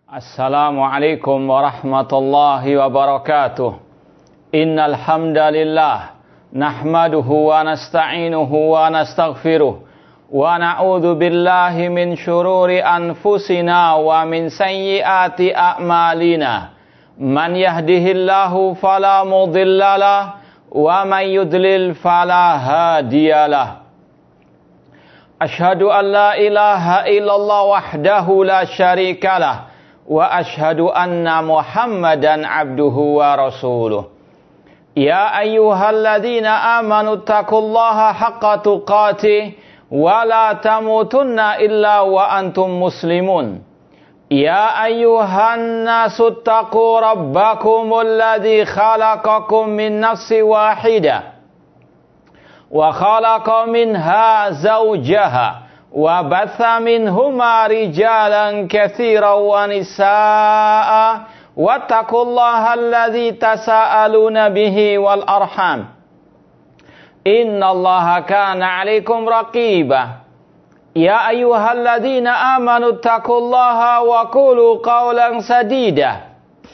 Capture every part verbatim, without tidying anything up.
Assalamualaikum warahmatullahi wabarakatuh. Innal hamdalillah nahmaduhu wa nasta'inuhu wa nastaghfiruh wa na'udzu billahi min syururi anfusina wa min sayyiati a'malina. Man yahdihillahu fala mudhillalah wa man yudlil fala hadiyalah. Ashhadu an la ilaha illallah wahdahu la syarikalah wa ashhadu anna Muhammadan abduhu wa rasuluh. Ya ayyuhalladzina amanu taqullaha haqqa tuqatih wa la tamutunna illa wa antum muslimun. Ya ayyuhan nasu taqu rabbakumul ladzi khalaqakum min nafsin wahidah wa khalaqa minha zawjaha wa batha minhuma rijalan katsiran wa nisaa'a wattaqullaha alladzi tasaaluna bihi wal arham innallaha kana 'alaikum raqiba. Ya ayyuhalladzina amanu taqullaha wa qulu qawlan sadida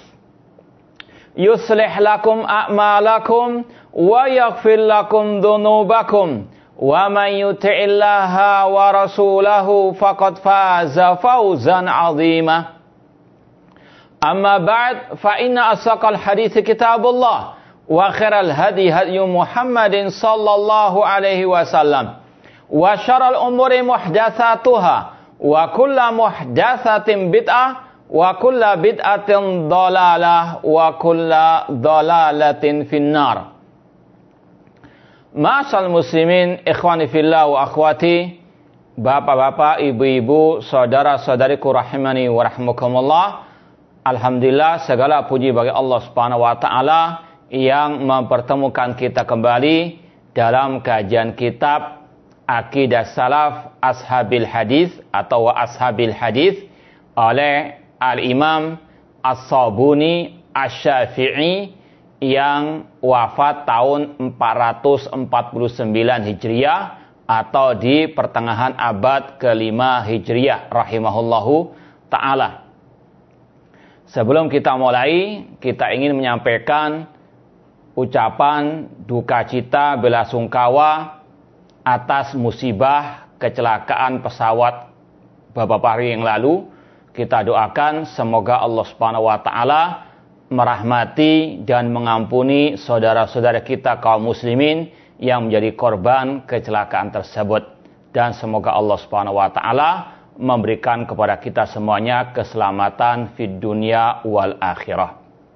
yuslih lakum a'malakum wa yaghfir lakum dhunubakum wa man yuti'illaha wa rasulahu faqad faza fawzan 'azima. Amma ba'd, fa inna asaqal hadits kitabullah wa khairal hadi hadyu Muhammadin sallallahu alaihi wasallam wa syarrul umuri muhdatsatuha wa kullu muhdatsatin bid'ah wa kullu bid'atin dhalalah wa kullu dhalalatin finnar. Ma'asal muslimin, ikhwani fillah wa akhwati, bapak-bapak, ibu-ibu, saudara-saudariku rahimani wa rahmukumullah. Alhamdulillah, segala puji bagi Allah Subhanahu wa taala yang mempertemukan kita kembali dalam kajian kitab Aqidah Salaf Ashabil Hadis atau Ashabil Hadis oleh Al-Imam As-Sabuni Asy-Syafi'i yang wafat tahun empat ratus empat puluh sembilan Hijriah atau di pertengahan abad kelima Hijriah rahimahullahu ta'ala. Sebelum kita mulai, kita ingin menyampaikan ucapan duka cita bela sungkawa atas musibah kecelakaan pesawat beberapa hari yang lalu. Kita doakan semoga Allah Subhanahu wa taala merahmati dan mengampuni saudara-saudara kita kaum muslimin yang menjadi korban kecelakaan tersebut, dan semoga Allah Subhanahu wa taala memberikan kepada kita semuanya keselamatan fid dunya wal akhirah.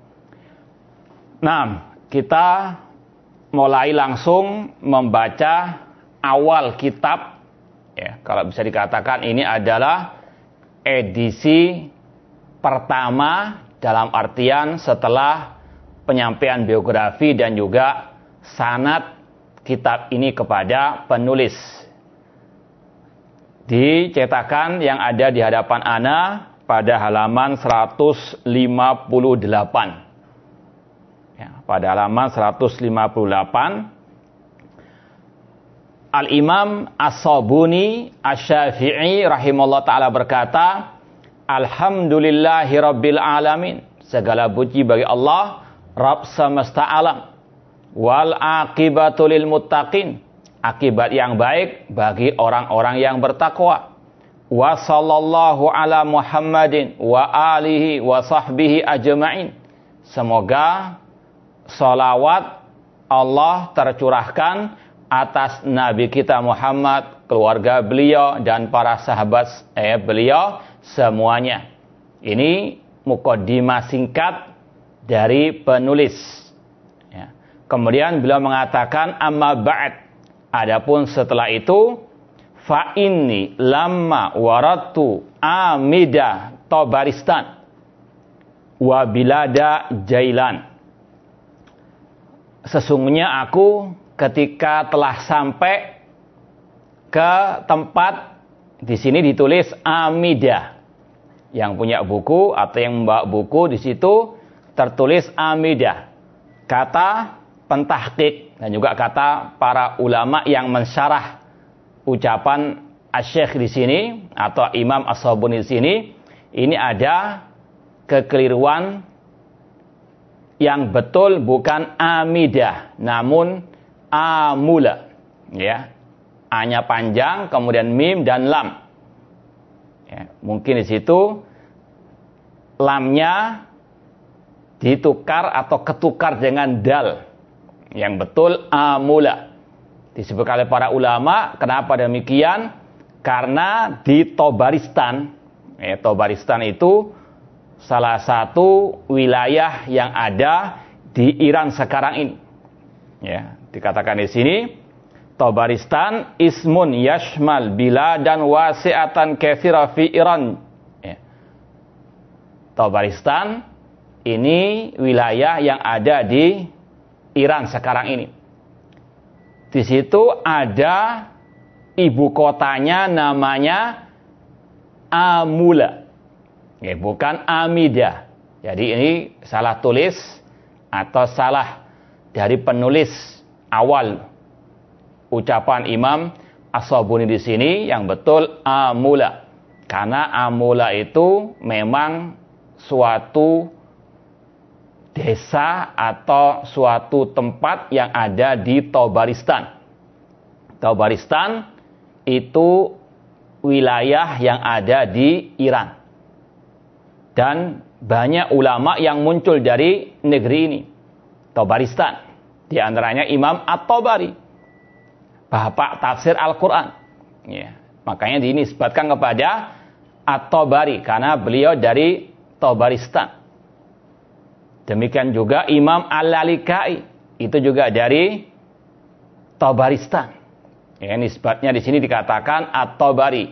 Nah, kita mulai langsung membaca awal kitab, ya, kalau bisa dikatakan ini adalah edisi pertama dalam artian setelah penyampaian biografi dan juga sanad kitab ini kepada penulis. Dicetakan yang ada di hadapan ana pada halaman seratus lima puluh delapan. Ya, pada halaman seratus lima puluh delapan, Al-Imam As-Sabuni Asy-Syafi'i rahimahullah ta'ala berkata, Alhamdulillahi Rabbil Alamin. Segala puji bagi Allah, Rabb semesta alam. Wal aqibatu lil muttaqin. Akibat yang baik bagi orang-orang yang bertakwa. Wa sallallahu ala Muhammadin wa alihi wa sahbihi ajma'in. Semoga salawat Allah tercurahkan atas Nabi kita Muhammad, keluarga beliau, dan para sahabat eh, beliau semuanya. Ini mukaddimah singkat dari penulis. Ya. Kemudian beliau mengatakan, amma ba'd. Adapun setelah itu, fa inni lamma waratu amida Tabaristan wa bilada Jailan. Sesungguhnya aku ketika telah sampai ke tempat, di sini ditulis Amidah. Yang punya buku atau yang membawa buku, di situ tertulis Amidah. Kata pentahqiq dan juga kata para ulama yang mensyarah ucapan Asy-Syaikh di sini atau Imam As-Sabuni di sini, ini ada kekeliruan yang betul bukan amidah namun amula, ya. A-nya panjang, kemudian mim dan lam. Ya, mungkin di situ lamnya ditukar atau ketukar dengan dal. Yang betul amula. Disebut oleh para ulama, kenapa demikian? Karena di Tabaristan, ya, Tabaristan itu salah satu wilayah yang ada di Iran sekarang ini. Ya, dikatakan di sini Tabaristan ismun yashmal biladan wasi'atan katsira fi Iran. Ya. Tabaristan ini wilayah yang ada di Iran sekarang ini. Di situ ada ibu kotanya namanya Amula. Ya, bukan Amidah. Jadi ini salah tulis atau salah dari penulis awal ucapan Imam As-Sabuni di sini. Yang betul Amula. Karena Amula itu memang suatu desa atau suatu tempat yang ada di Tabaristan. Tabaristan itu wilayah yang ada di Iran. Dan banyak ulama yang muncul dari negeri ini, Tabaristan. Di antaranya Imam At-Tabari, bapak tafsir Al-Quran. Ya. Makanya dinisbatkan kepada At-Tabari karena beliau dari Tabaristan. Demikian juga Imam Al-Lalikai, itu juga dari Tabaristan. Ya, nisbatnya di sini dikatakan At-Tabari.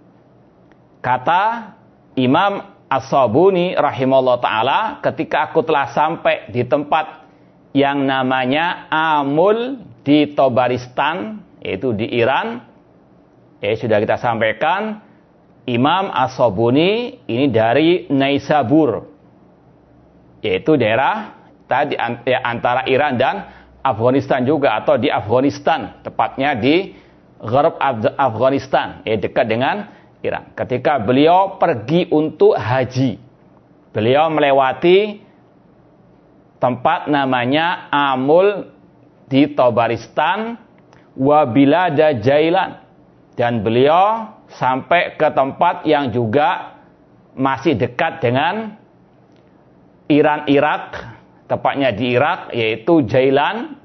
Kata Imam As-Sabuni rahimahullah ta'ala, ketika aku telah sampai di tempat yang namanya Amul di Tabaristan, yaitu di Iran, ya sudah kita sampaikan, Imam As-Sabuni ini dari Naisabur, yaitu daerah tadi ya, antara Iran dan Afghanistan juga, atau di Afghanistan, tepatnya di Gharb Afghanistan, ya, dekat dengan Iran. Ketika beliau pergi untuk haji, beliau melewati tempat namanya Amul di Tabaristan wa bilada Jailan, dan beliau sampai ke tempat yang juga masih dekat dengan Iran Irak, tepatnya di Irak, yaitu Jailan,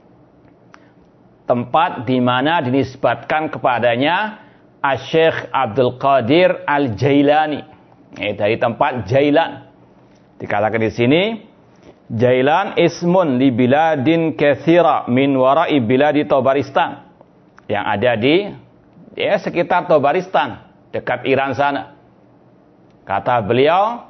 tempat di mana dinisbatkan kepadanya Asy-Syaikh Abdul Qadir Al-Jailani, ya, dari tempat Jailan. Dikatakan di sini, Jailan ismun li biladin katsira min wara'i biladi Tabaristan, yang ada di ya sekitar Tabaristan, dekat Iran sana. Kata beliau,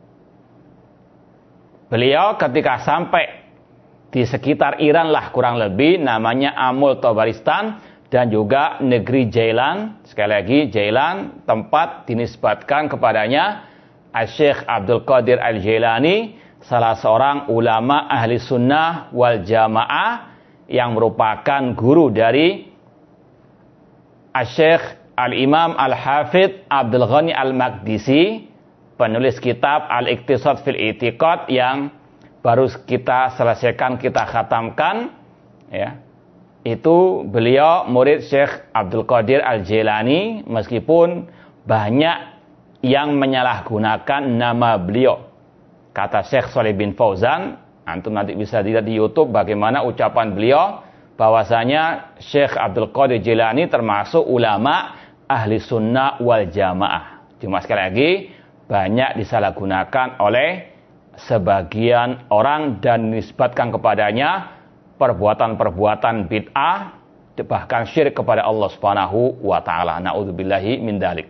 beliau ketika sampai di sekitar Iran lah kurang lebih, namanya Amul Tabaristan, dan juga negeri Jailan. Sekali lagi, Jailan tempat dinisbatkan kepadanya Asy-Syaikh Abdul Qadir Al-Jailani, salah seorang ulama ahli sunnah wal jamaah yang merupakan guru dari Asy-Syaikh Al-Imam Al-Hafidh Abdul Ghani Al-Maqdisi, penulis kitab Al-Iqtisad fil I'tiqad yang baru kita selesaikan, kita khatamkan, ya. Itu beliau murid Syekh Abdul Qadir Al-Jailani, meskipun banyak yang menyalahgunakan nama beliau. Kata Syekh Shalih bin Fauzan, antum nanti bisa lihat di YouTube bagaimana ucapan beliau, bahwasanya Syekh Abdul Qadir Jailani termasuk ulama ahli sunnah wal jamaah. Cuma sekali lagi, banyak disalahgunakan oleh sebagian orang dan nisbatkan kepadanya perbuatan-perbuatan bid'ah, bahkan syirik kepada Allah Subhanahu wa taala. Nauzubillahi min dzalik.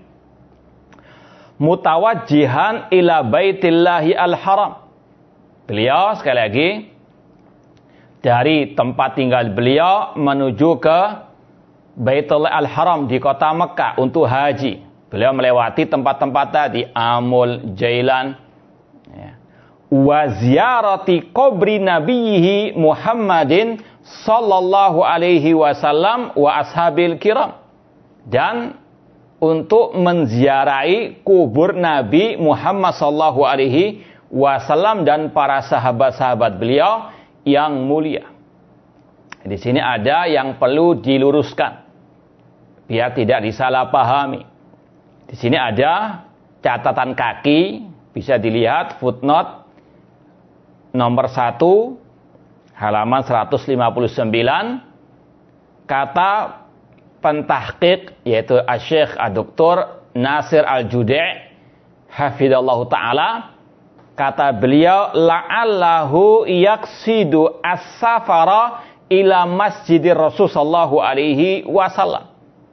Mutawajjihan ila baitillahi al-haram. Beliau sekali lagi dari tempat tinggal beliau menuju ke Baitullah al-Haram di kota Mekah untuk haji. Beliau melewati tempat-tempat tadi, Amul, Jailan, ya. Wa ziyarati qabri nabiyhi Muhammadin sallallahu alaihi wasallam wa ashabil kiram, dan untuk menziarahi kubur Nabi Muhammad sallallahu alaihi wasallam dan para sahabat-sahabat beliau yang mulia. Di sini ada yang perlu diluruskan biar tidak disalahpahami. Di sini ada catatan kaki, bisa dilihat footnote nomor satu halaman seratus lima puluh sembilan, kata pentahqiq yaitu Asy-Syaikh Ad-Doktor Nasir Al-Judi' hafizallahu taala, kata beliau la'allahu yaqsidu as-safara ila masjidir Rasul sallallahu alaihi wasallam.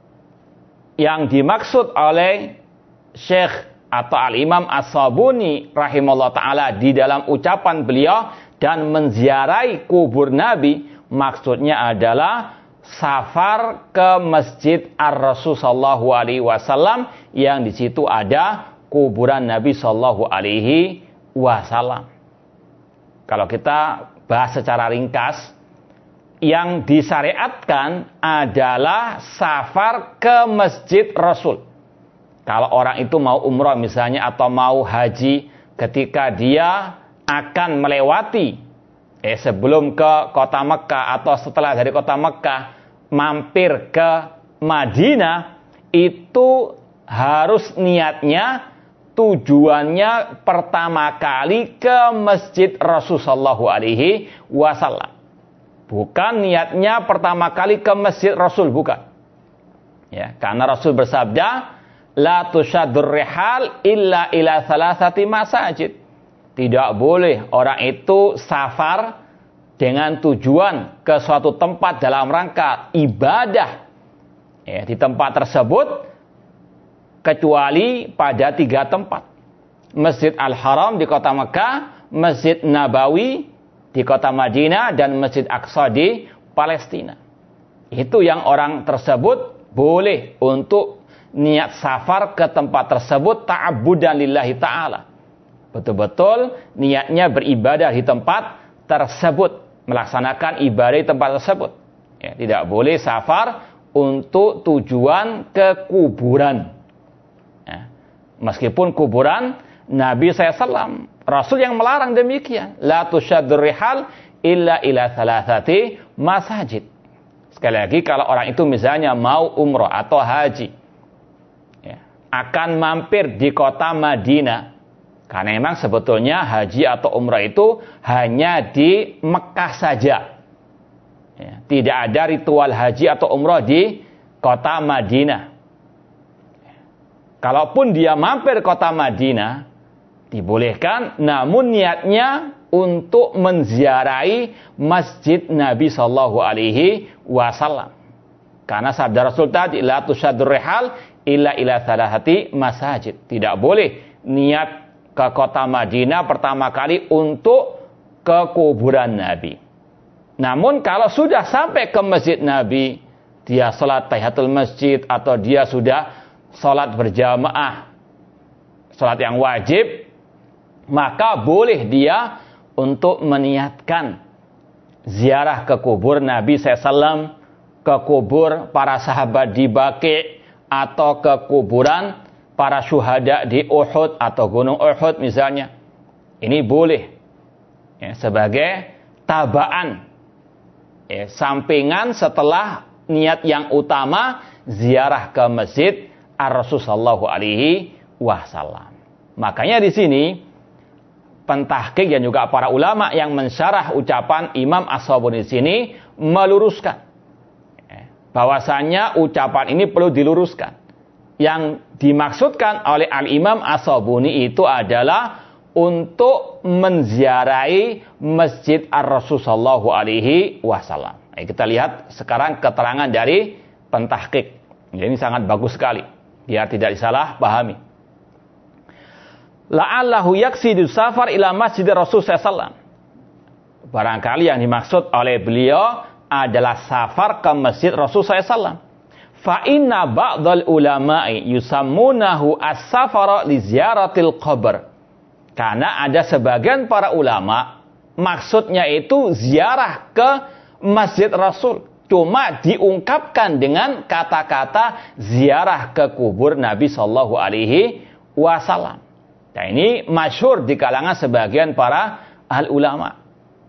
Yang dimaksud oleh Syekh atau Al-Imam As-Sabuni rahimahullah taala di dalam ucapan beliau dan menziarahi kubur Nabi, maksudnya adalah safar ke Masjid Ar-Rasul sallallahu alaihi wasallam yang di situ ada kuburan Nabi sallallahu alaihi wasallam. Kalau kita bahas secara ringkas, yang disyariatkan adalah safar ke Masjid Rasul. Kalau orang itu mau umrah misalnya atau mau haji, ketika dia akan melewati eh sebelum ke kota Mekah atau setelah dari kota Mekah mampir ke Madinah, itu harus niatnya tujuannya pertama kali ke Masjid Rasul sallallahu alaihi wasallam. Bukan niatnya pertama kali ke Masjid Rasul, bukan. Ya, karena Rasul bersabda, la tusyaddur rihal illa ila salasati masajid. Tidak boleh orang itu safar dengan tujuan ke suatu tempat dalam rangka ibadah ya, di tempat tersebut kecuali pada tiga tempat. Masjid Al-Haram di kota Mekah, Masjid Nabawi di kota Madinah, dan Masjid Aqsa di Palestina. Itu yang orang tersebut boleh untuk niat safar ke tempat tersebut ta'abbudan lillahi ta'ala. Betul-betul niatnya beribadah di tempat tersebut, melaksanakan ibadah di tempat tersebut. Ya, tidak boleh safar untuk tujuan ke kuburan. Ya, meskipun kuburan Nabi shallallahu alaihi wasallam, Rasul yang melarang demikian. La tusyaddur rihal illa ila thalathati masajid. Sekali lagi, kalau orang itu misalnya mau umrah atau haji, ya, akan mampir di kota Madinah, karena memang sebetulnya haji atau umrah itu hanya di Mekah saja. Ya, tidak ada ritual haji atau umrah di kota Madinah. Kalaupun dia mampir kota Madinah, dibolehkan, namun niatnya untuk menziarahi Masjid Nabi sallallahu alaihi wasallam. Karena sabda Rasul tadi, la tusyaddur rihal illa ila thalathati masajid. Tidak boleh niat ke kota Madinah pertama kali untuk ke kuburan Nabi. Namun kalau sudah sampai ke Masjid Nabi, dia salat tahiyatul masjid atau dia sudah salat berjamaah, salat yang wajib, maka boleh dia untuk meniatkan ziarah ke kubur Nabi shallallahu alaihi wasallam, ke kubur para sahabat di Baqi', atau ke kuburan para syuhada di Uhud atau gunung Uhud misalnya. Ini boleh ya, sebagai tabaan ya, sampingan setelah niat yang utama ziarah ke Masjid Ar-Rasul sallallahu alaihi wasallam. Makanya di sini pentahqiq dan juga para ulama yang mensyarah ucapan Imam As-Sabuni di sini meluruskan bahwasanya ucapan ini perlu diluruskan. Yang dimaksudkan oleh Al-Imam As-Sabuni itu adalah untuk menziarahi Masjid Ar-Rasul sallallahu alaihi wasallam. Kita lihat sekarang keterangan dari pentahqiq. Ini sangat bagus sekali, biar tidak disalah pahami. La'allahu yaksidu safar ila Masjid Rasul sallallahu alaihi wasallam. Barangkali yang dimaksud oleh beliau adalah safar ke Masjid Rasul sallallahu alaihi wasallam. Fa inna ba'dal ulama'i yusammunahu as-safara li ziyaratil qabr. Karena ada sebagian para ulama maksudnya itu ziarah ke Masjid Rasul, cuma diungkapkan dengan kata-kata ziarah ke kubur Nabi Shallallahu Alaihi Wasallam. Nah, ini masyhur di kalangan sebagian para ahli ulama.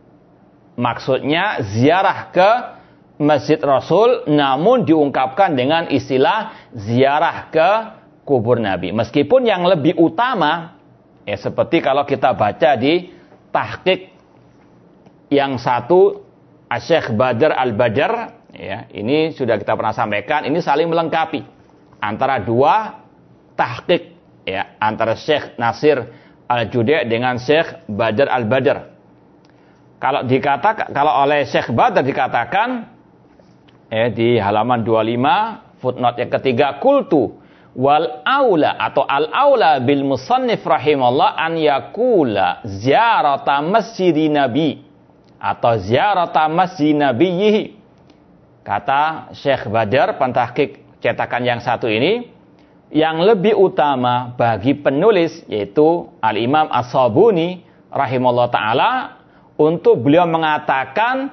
Maksudnya ziarah ke Masjid Rasul, namun diungkapkan dengan istilah ziarah ke kubur Nabi. Meskipun yang lebih utama, ya seperti kalau kita baca di tahqiq yang satu, Syekh Badr Al-Badr, ya, ini sudah kita pernah sampaikan, ini saling melengkapi antara dua tahqiq, ya, antara Syekh Nasir Al-Judai dengan Syekh Badr Al-Badr. Kalau dikatakan, kalau oleh Syekh Badr dikatakan, ya, di halaman dua puluh lima footnote yang ketiga, kultu wal aula atau al aula bil musannif rahimallah an yakula ziyarata masjidin nabi atau ziyarata masjid nabiyhi. Kata Syekh Badr pentahqiq cetakan yang satu ini, yang lebih utama bagi penulis yaitu Al-Imam As-Sabuni rahimallahu taala, untuk beliau mengatakan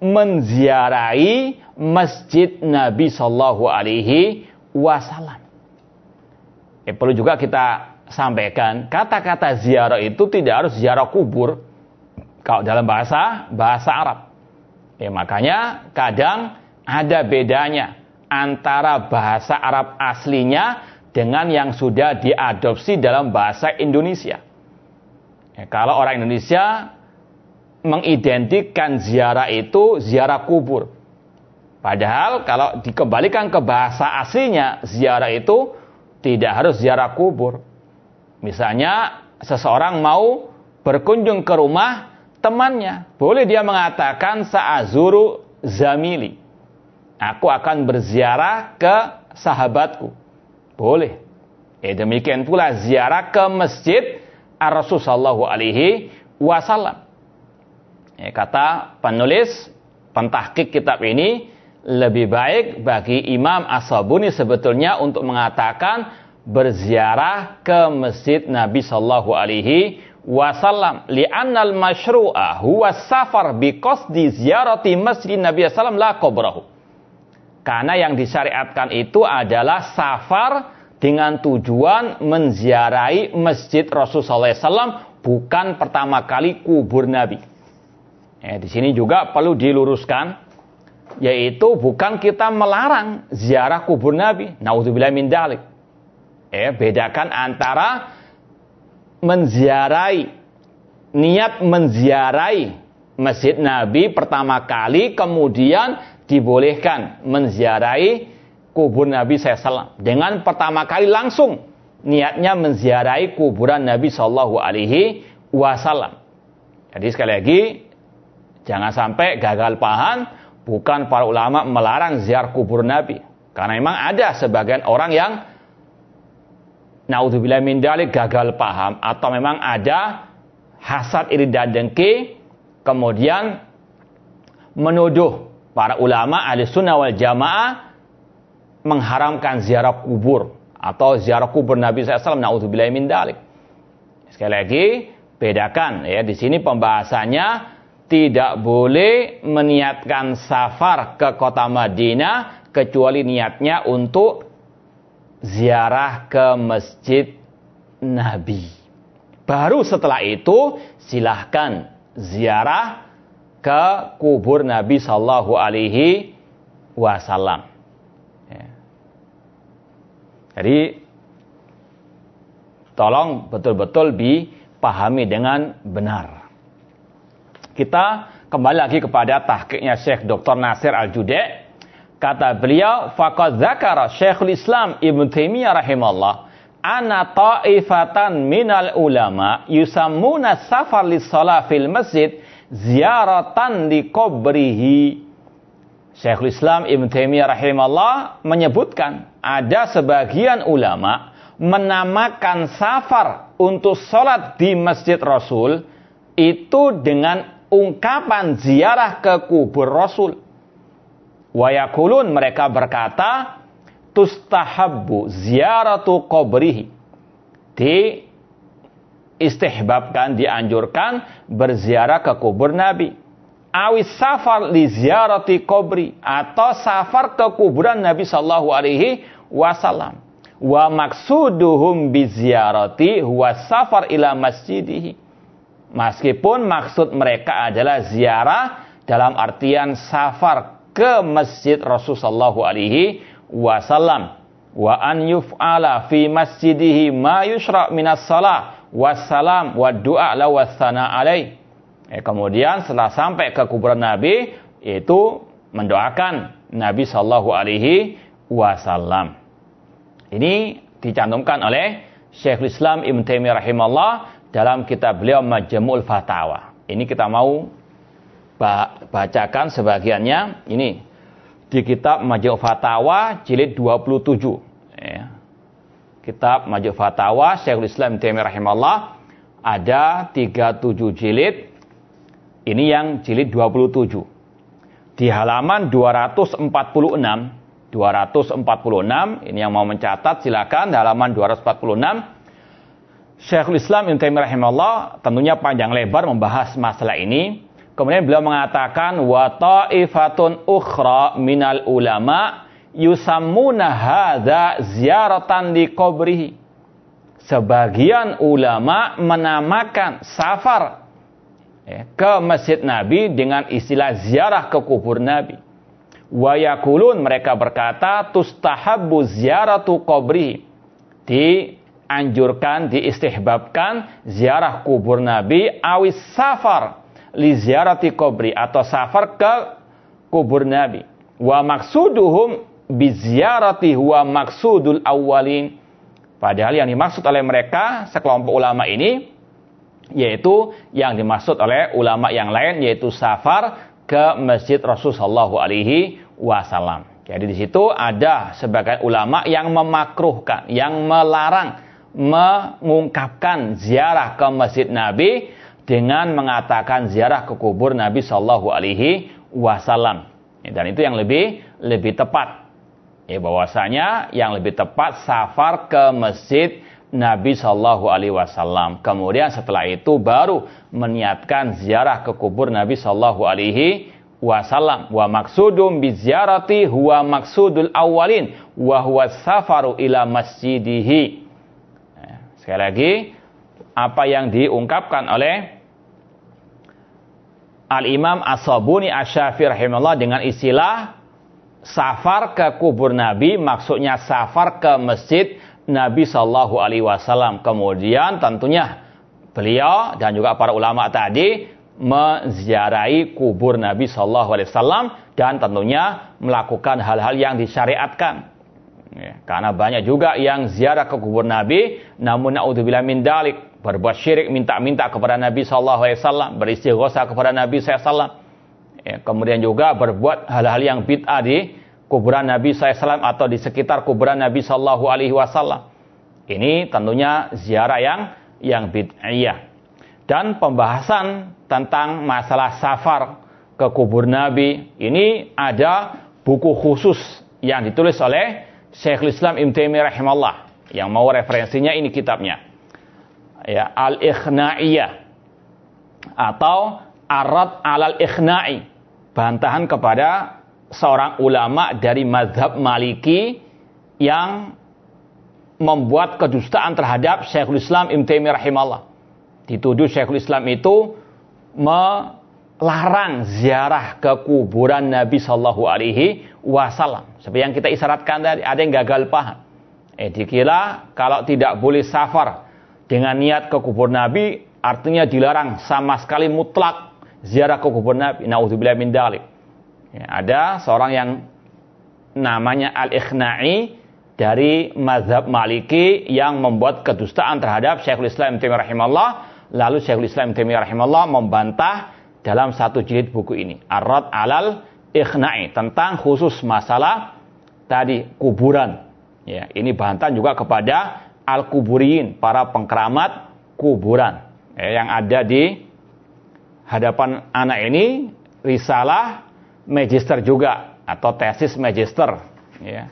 menziarahi Masjid Nabi Sallallahu Alaihi Wasallam. Eh, perlu juga kita sampaikan, kata-kata ziarah itu tidak harus ziarah kubur kalau dalam bahasa bahasa Arab. Eh, makanya kadang ada bedanya antara bahasa Arab aslinya dengan yang sudah diadopsi dalam bahasa Indonesia. Eh, kalau orang Indonesia mengidentikan ziarah itu ziarah kubur. Padahal kalau dikembalikan ke bahasa aslinya, ziarah itu tidak harus ziarah kubur. Misalnya seseorang mau berkunjung ke rumah temannya, boleh dia mengatakan sa'azuru zamili, aku akan berziarah ke sahabatku. Boleh. Eh, demikian pula ziarah ke masjid Ar-Rasul sallallahu alaihi wasallam. Eh, kata penulis pentahqiq kitab ini, lebih baik bagi Imam As-Sabuni sebetulnya untuk mengatakan berziarah ke masjid Nabi sallallahu alaihi wasallam, li'annal masyru'a huwa safar bi qasdi ziyarati masjid Nabi sallallahu alaihi wasallam la qabrahu. Karena yang disyariatkan itu adalah safar dengan tujuan menziarahi masjid Rasul sallallahu alaihi wasallam, bukan pertama kali kubur Nabi. Eh, di sini juga perlu diluruskan, yaitu bukan kita melarang ziarah kubur Nabi. Naudzubillah min dzalik. Eh, bedakan antara menziarahi, niat menziarahi Masjid Nabi pertama kali, kemudian dibolehkan menziarahi kubur Nabi sallallahu alaihi wasallam. Dengan pertama kali langsung niatnya menziarahi kuburan Nabi sallallahu alaihi wasallam. Jadi sekali lagi, jangan sampai gagal paham. Bukan para ulama melarang ziarah kubur Nabi. Karena memang ada sebagian orang yang naudzubillah min dzalik gagal paham, atau memang ada hasad, iri dan dengki, kemudian menuduh para ulama ahli sunnah wal jamaah mengharamkan ziarah kubur atau ziarah kubur Nabi sallallahu alaihi wasallam. Naudzubillah min dzalik. Sekali lagi, bedakan ya, di sini pembahasannya tidak boleh meniatkan safar ke kota Madinah kecuali niatnya untuk ziarah ke masjid Nabi. Baru setelah itu silahkan ziarah ke kubur Nabi sallallahu alaihi wasallam. Ya. Jadi tolong betul-betul dipahami dengan benar. Kita kembali lagi kepada tahqiqnya Syekh Doktor Nasir Al-Judai. Kata beliau, faqad dzakara Syekhul Islam Ibnu Taimiyah rahimahullah anna ta'ifatan minal ulama yusammuna safar lis-shalah fil masjid ziyaratan li qabrihi. Syekhul Islam Ibnu Taimiyah rahimahullah menyebutkan ada sebagian ulama menamakan safar untuk salat di Masjid Rasul itu dengan ungkapan ziarah ke kubur Rasul. Wa yaqulun, mereka berkata, tustahabbu ziyaratu qabrihi, di istihbabkan, dianjurkan berziarah ke kubur Nabi. awis safar li ziarati kubri, atau safar ke kuburan Nabi sallallahu alaihi wasallam. Wa maksuduhum bi ziarati huwa safar ila masjidihi. Meskipun maksud mereka adalah ziarah dalam artian safar ke masjid Rasulullah sallallahu alaihi wasallam. Wa an yuf'ala fi masjidihi ma yushra' minas salah wassalam wa du'a la wassana alaih. Eh, kemudian setelah sampai ke kuburan Nabi, itu mendoakan Nabi sallallahu alaihi wasallam. Ini dicantumkan oleh Syekhul Islam Ibnu Taimiyah rahimahullah dalam kitab beliau Majmu'ul Fatawa. Ini kita mau bacakan sebagiannya. Ini di kitab Majmu' Fatawa jilid dua puluh tujuh. Ya. Kitab Majmu' Fatawa Syekhul Islam Ibnu Taimiyah rahimahullah ada tiga puluh tujuh jilid. Ini yang jilid dua puluh tujuh. Di halaman dua ratus empat puluh enam, dua ratus empat puluh enam, ini yang mau mencatat silakan, di halaman dua ratus empat puluh enam. Syekhul Islam Ibnu Taimiyah rahimahullah tentunya panjang lebar membahas masalah ini. Kemudian beliau mengatakan wa ta'ifatun ukhra minal ulama yusammuna hadza ziyaratan li qabrihi. Sebagian ulama menamakan safar ya, ke masjid Nabi dengan istilah ziarah ke kubur Nabi. Wa yaqulun, mereka berkata tustahabbu ziyaratu qabrihi. Dianjurkan, diistihbabkan ziarah kubur Nabi awis safar li ziyarati qabri, atau safar ke kubur Nabi. Wa maksuduhum bi ziyarati huwa maksudul awwalin. Padahal yang dimaksud oleh mereka sekelompok ulama ini yaitu yang dimaksud oleh ulama yang lain, yaitu safar ke masjid Rasulullah sallallahu alaihi wasallam. Jadi di situ ada sebagian ulama yang memakruhkan, yang melarang mengungkapkan ziarah ke masjid Nabi dengan mengatakan ziarah ke kubur Nabi sallallahu alaihi wasallam. Dan itu yang lebih lebih tepat. Ya, bahwasanya yang lebih tepat safar ke masjid Nabi sallallahu alaihi wasallam. Kemudian setelah itu baru meniatkan ziarah ke kubur Nabi sallallahu alaihi wasallam. Wa maksudum bi ziyarati huwa maksudul awwalin wa huwa safaru ila masjidihi. Sekali lagi, apa yang diungkapkan oleh Al-Imam As-Sabuni Asy-Syafi'i rahimahullah dengan istilah safar ke kubur Nabi, maksudnya safar ke masjid Nabi sallallahu alaihi wasallam. Kemudian tentunya beliau dan juga para ulama tadi menziarahi kubur Nabi sallallahu alaihi wasallam dan tentunya melakukan hal-hal yang disyariatkan. Ya, karena banyak juga yang ziarah ke kubur Nabi namun naudzubillah min dalik, berbuat syirik, minta-minta kepada Nabi sallallahu alaihi wasallam, beristighosa kepada Nabi sallallahu alaihi wasallam. Ya, kemudian juga berbuat hal-hal yang bid'ah di kuburan Nabi sallallahu alaihi wasallam atau di sekitar kuburan Nabi sallallahu alaihi wasallam. Ini tentunya ziarah yang yang bid'ah. Dan pembahasan tentang masalah safar ke kubur Nabi ini ada buku khusus yang ditulis oleh Syekhul Islam Ibnu Taimiyah rahimahullah. Yang mau referensinya ini kitabnya. Ya, Al-Ikhna'iyah atau Ar-Rad 'alal Ikhna'i, bantahan kepada seorang ulama dari mazhab Maliki yang membuat kedustaan terhadap Syekhul Islam Ibnu Taimiyah rahimahullah. Dituduh Syekhul Islam itu melarang ziarah ke kuburan Nabi sallallahu alaihi wasallam. Seperti yang kita isyaratkan tadi, ada yang gagal paham. Eh, dikira kalau tidak boleh safar dengan niat ke kubur Nabi, artinya dilarang sama sekali mutlak ziarah ke kubur Nabi. Nauzubillah min dzalik. Ya, ada seorang yang namanya Al-Ikhna'i dari mazhab Maliki yang membuat kedustaan terhadap Syekhul Islam Ibnu Taimiyah rahimahullah. Lalu Syekhul Islam Ibnu Taimiyah rahimahullah membantah dalam satu jilid buku ini, Ar-Rad 'alal Ikhna'i, tentang khusus masalah tadi kuburan. Ya, ini bantahan juga kepada al-kuburiyin, para pengkeramat kuburan. Ya, yang ada di hadapan anak ini risalah magister juga atau tesis magister. Ya.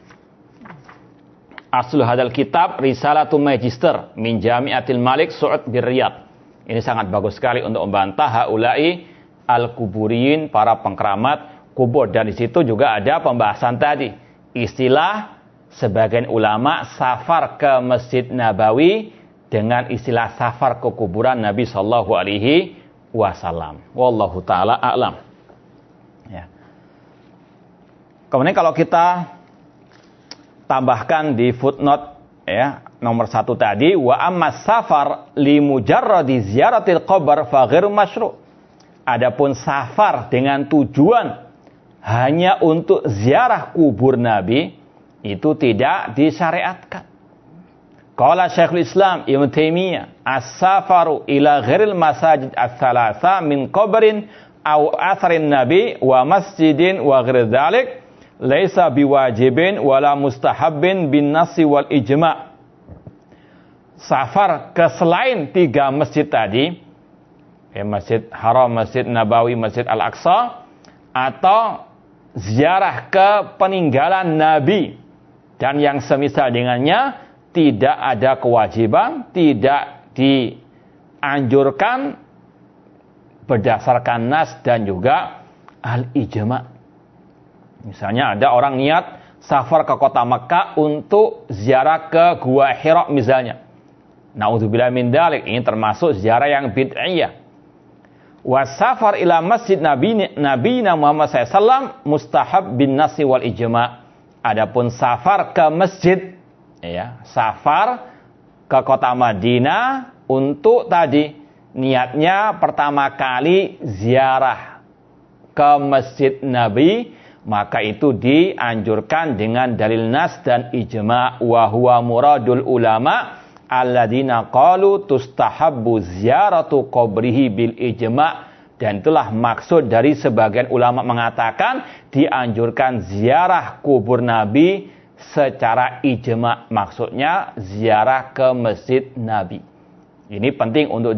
Aslu hadal kitab risalatu magister min Jami'atil Malik Saud bir Riyadh. Ini sangat bagus sekali untuk membantah haula'i al-kuburiyin, para pengkeramat kubur. Dan di situ juga ada pembahasan tadi, istilah sebagian ulama safar ke Masjid Nabawi dengan istilah safar ke kuburan Nabi Shallallahu Alaihi Wasallam. Wallahu taala a'lam. Ya. Kemudian kalau kita tambahkan di footnote ya nomor satu tadi, wa amma safar li mujarradi ziyaratil qabr fa ghairu masyru'. Adapun safar dengan tujuan hanya untuk ziarah kubur Nabi itu tidak disyariatkan. Qala Syekhul Islam Ibnu Taimiyah, as-safaru ila ghairil masajid ats-tsalatsa min qabrin aw atharin nabi wa masjidin wa ghairi dzalik laisa biwajibin wala mustahabbin bin nasi wal ijma'. Safar ke selain tiga masjid tadi, ya, Masjid Haram, Masjid Nabawi, Masjid Al-Aqsa, atau ziarah ke peninggalan Nabi dan yang semisal dengannya, tidak ada kewajiban, tidak dianjurkan berdasarkan nas dan juga al-ijma'. Misalnya ada orang niat safar ke kota Mekah untuk ziarah ke Gua Hira misalnya. Naudzubillah min dzalik, ini termasuk ziarah yang bid'iyah. Wa safar ila masjid Nabi Nabi Muhammad sallallahu alaihi wasallam mustahab bin nasi wal ijma'. Adapun safar ke masjid, ya, safar ke kota Madinah untuk tadi niatnya pertama kali ziarah ke Masjid Nabi, maka itu dianjurkan dengan dalil nas dan ijma'. Wa huwa muradul ulama alladzina qalu tustahabbu ziyaratu qabrihi bil ijma'. Dan itulah maksud dari sebagian ulama mengatakan dianjurkan ziarah kubur Nabi secara ijma', maksudnya ziarah ke Masjid Nabi. Ini penting untuk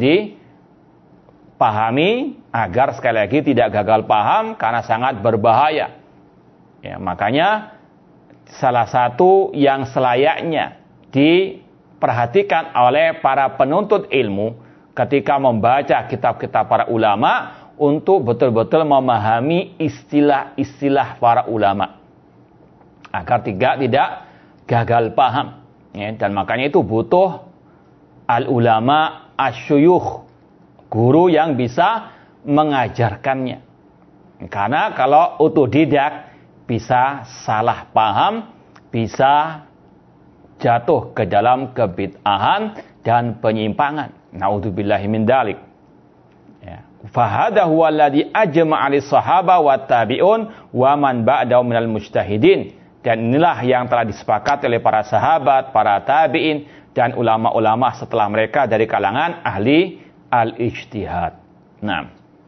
dipahami agar sekali lagi tidak gagal paham karena sangat berbahaya. Ya, makanya salah satu yang selayaknya diperhatikan oleh para penuntut ilmu ketika membaca kitab-kitab para ulama untuk betul-betul memahami istilah-istilah para ulama agar tidak tidak gagal paham, ya, dan makanya itu butuh al-ulama asyuyukh, guru yang bisa mengajarkannya. Karena kalau otodidak bisa salah paham, bisa jatuh ke dalam kebid'ahan dan penyimpangan. Naudzubillahi min dzalik. Ya. Fahada huwa alladhi ajma'a lis-sahaba wat tabi'un wa man ba'dahum minal mujtahidin. Dan inilah yang telah disepakati oleh para sahabat, para tabi'in, dan ulama-ulama setelah mereka dari kalangan ahli al-ijtihad. Nah.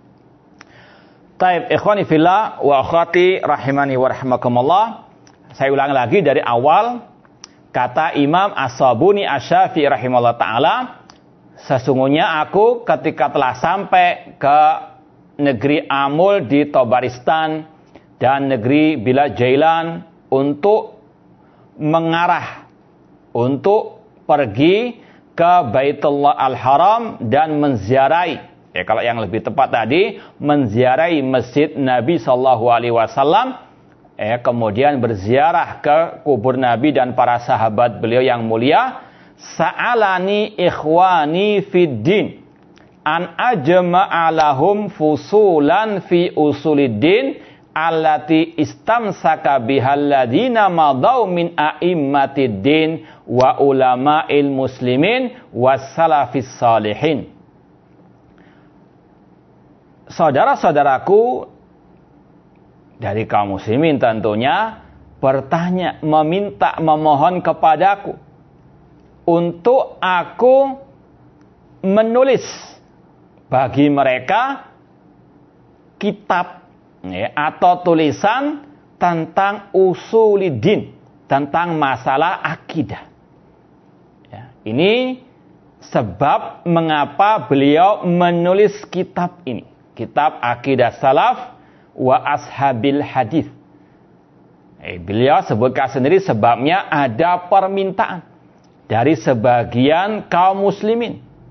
Taib, ikhwani fillah wa akhwati rahimani wa rahimakumullah. Saya ulang lagi dari awal. Kata Imam As-Sabuni Asy-Syafi'i rahimahullah ta'ala, sesungguhnya aku ketika telah sampai ke negeri Amul di Tabaristan dan negeri Bilad Jailan untuk mengarah, untuk pergi ke Baitullah Al-Haram dan menziarahi, ya kalau yang lebih tepat tadi, menziarahi Masjid Nabi Sallallahu Alaihi Wasallam, ya, kemudian berziarah ke kubur Nabi dan para sahabat beliau yang mulia. Sa'alani ikhwani fid din an ajma'a lahum fusulan fi usuliddin allati istamsaka bihal ladina madau min a'immatid din wa ulama'il muslimin was salafis salihin. Saudara-saudaraku dari kaum muslimin tentunya bertanya, meminta, memohon kepadaku untuk aku menulis bagi mereka kitab, ya, atau tulisan tentang usuliddin, tentang masalah akidah. Ya, ini sebab mengapa beliau menulis kitab ini, kitab Aqidah Salaf wa Ashabil Hadis. Eh, beliau sebutkan sendiri sebabnya ada permintaan dari sebagian kaum muslimin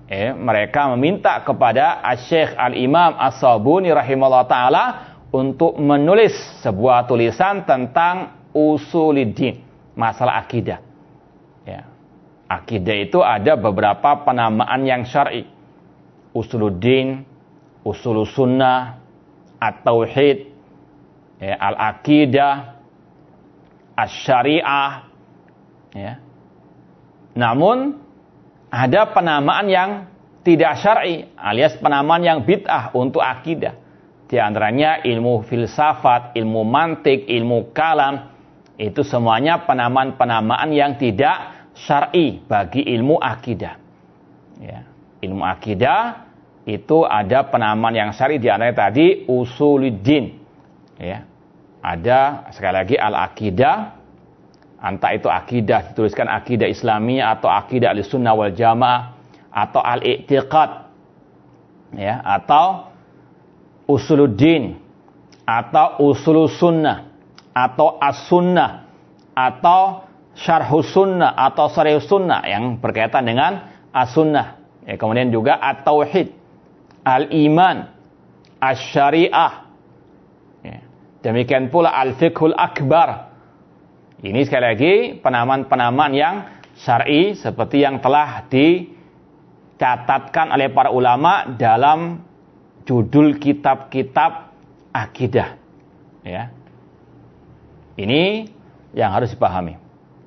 eh, mereka meminta kepada Asy-Syaikh Al-Imam As-Sabuni rahimahullah ta'ala untuk menulis sebuah tulisan tentang usuluddin, masalah akidah. Ya. Akidah itu ada beberapa penamaan yang syar'i. Usuluddin, usulus sunnah, at-tauhid, ya, al-aqidah, asy-syariah. Ya. Namun ada penamaan yang tidak syar'i, alias penamaan yang bid'ah untuk akidah. Di antaranya ilmu filsafat, ilmu mantik, ilmu kalam. Itu semuanya penamaan-penamaan yang tidak syar'i bagi ilmu akidah. Ya. Ilmu akidah itu ada penamaan yang syar'i, di antaranya tadi usuluddin. Ya. Ada sekali lagi al-aqidah, entah itu akidah dituliskan akidah Islamiyah atau akidah Ahlussunnah wal Jamaah atau al-i'tiqad. Ya, atau usuluddin atau usulus sunnah atau as-sunnah atau syarhus sunnah atau sharhus sunnah yang berkaitan dengan as-sunnah. Ya, kemudian juga at-tauhid, al-iman, asy-syariah. Ya. Demikian pula al-fiqhul akbar. Ini sekali lagi penamaan-penamaan yang syar'i seperti yang telah dicatatkan oleh para ulama dalam judul kitab-kitab akidah. Ya. Ini yang harus dipahami.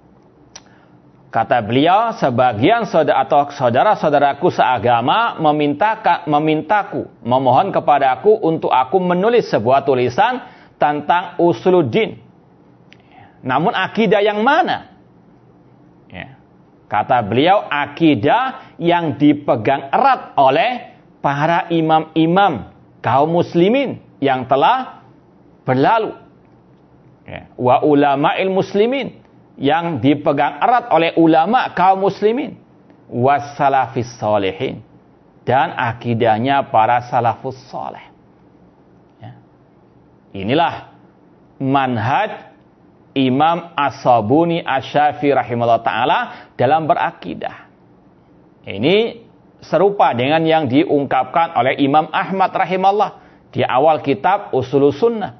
Kata beliau, sebagian saudara atau saudara-saudaraku seagama meminta, memintaku, memohon kepadaku untuk aku menulis sebuah tulisan tentang usuluddin. Namun akidah yang mana? Ya. Kata beliau, akidah yang dipegang erat oleh para imam-imam kaum muslimin yang telah berlalu. Ya. Wa ulama'il muslimin, yang dipegang erat oleh ulama kaum muslimin. Wassalafis sholihin, dan akidahnya para salafus soleh. Ya. Inilah manhaj Imam As-Sabuni Asy-Syafi'i rahimahullah ta'ala dalam berakidah. Ini serupa dengan yang diungkapkan oleh Imam Ahmad rahimahullah di awal kitab Usulus Sunnah.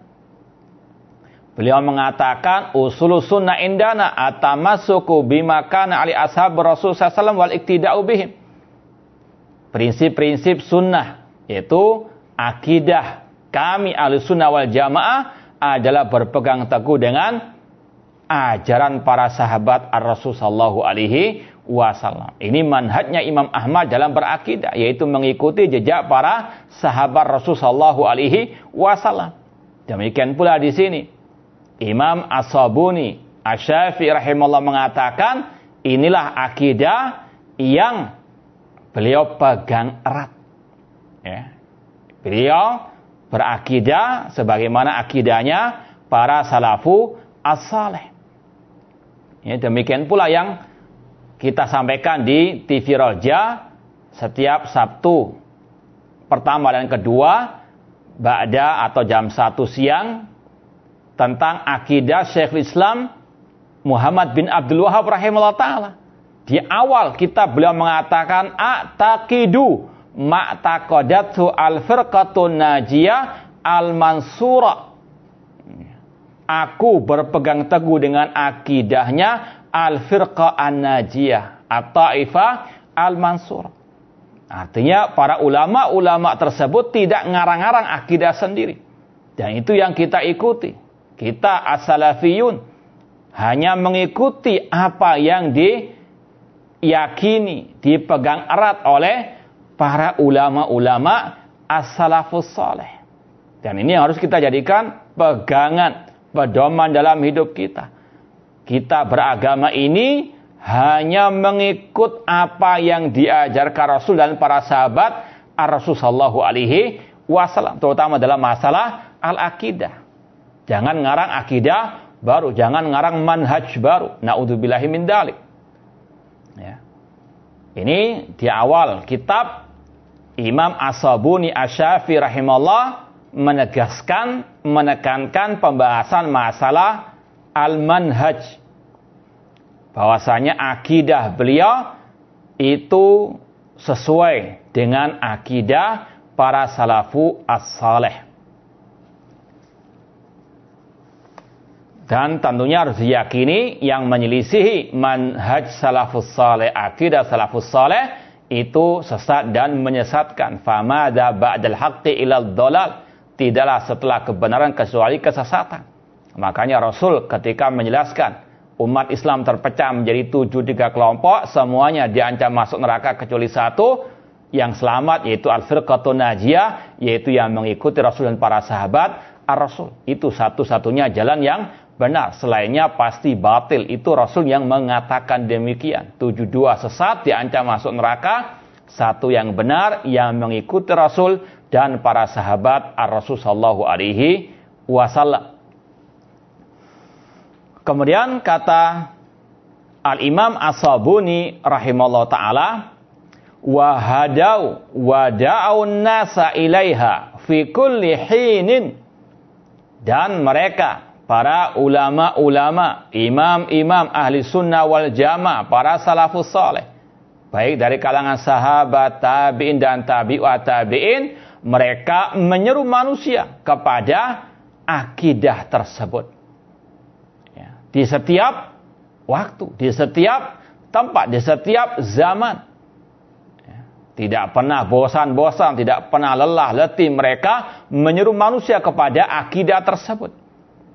Beliau mengatakan usulus sunnah indana atamassuku bima kana ali ashab Rasul sallallahu alaihi wasallam wal iktida'u bihim. Prinsip-prinsip sunnah, yaitu akidah kami Ahlussunnah wal Jamaah adalah berpegang teguh dengan ajaran para sahabat Ar-Rasul sallallahu alaihi wasallam. Ini manhajnya Imam Ahmad dalam berakidah, yaitu mengikuti jejak para sahabat Rasul sallallahu alaihi wasallam. Demikian pula di sini Imam As-Sabuni Asy-Syafi'i rahimahullah mengatakan inilah akidah yang beliau pegang erat. Ya. Beliau berakidah sebagaimana akidahnya para salafu as-saleh. Ya, demikian pula yang kita sampaikan di T V Roja setiap Sabtu pertama dan kedua ba'da atau jam satu siang tentang akidah Syekhul Islam Muhammad bin Abdul Wahhab rahimahullah ta'ala. Di awal kitab beliau mengatakan a'taqidu ma'taqadatu al-firqatun najiyah al-mansura. Aku berpegang teguh dengan akidahnya al-firqah an-najiyah at-taifah al-mansura. Artinya para ulama-ulama tersebut tidak ngarang-ngarang akidah sendiri. Dan itu yang kita ikuti. Kita as-salafiyun hanya mengikuti apa yang diyakini, dipegang erat oleh para ulama-ulama as-salafus saleh. Dan ini harus kita jadikan pegangan, pedoman dalam hidup kita. Kita beragama ini hanya mengikut apa yang diajarkan Rasul dan para sahabat Ar-Rasul sallallahu alaihi wasallam, terutama dalam masalah al-aqidah. Jangan ngarang akidah baru, jangan ngarang manhaj baru. Na'udzubillahi min dzalik. Ya. Ini di awal kitab Imam As-Sabuni Asy-Syafi'i rahimahullah menegaskan, menekankan pembahasan masalah al-manhaj. Bahwasanya akidah beliau itu sesuai dengan akidah para salafu as-saleh. Dan tentunya harus diyakini yang menyelisihi manhaj salafus saleh, akidah salafus saleh, itu sesat dan menyesatkan. Famada ba'dal haqqi ilal dhalal. Tidaklah setelah kebenaran kecuali kesesatan. Makanya Rasul ketika menjelaskan umat Islam terpecah menjadi tujuh tiga kelompok, semuanya diancam masuk neraka kecuali satu yang selamat, yaitu al-firqatun najiyah, yaitu yang mengikuti Rasul dan para sahabat ar-Rasul. Itu satu-satunya jalan yang benar, selainnya pasti batil. Itu Rasul yang mengatakan demikian. Tujuh dua sesat diancam masuk neraka, satu yang benar yang mengikuti Rasul dan para sahabat ar-Rasul sallallahu alaihi wasallam. Kemudian kata Al-Imam As-Sabuni rahimallahu taala, wa hadau wa da'un nasa ilaiha fi kulli hinin, dan mereka para ulama-ulama, imam-imam ahli sunnah wal jamaah, para salafus saleh, baik dari kalangan sahabat, tabi'in dan tabi'ut tabi'in, mereka menyeru manusia kepada akidah tersebut. Ya, di setiap waktu, di setiap tempat, di setiap zaman. Ya, tidak pernah bosan-bosan, tidak pernah lelah letih mereka menyeru manusia kepada akidah tersebut.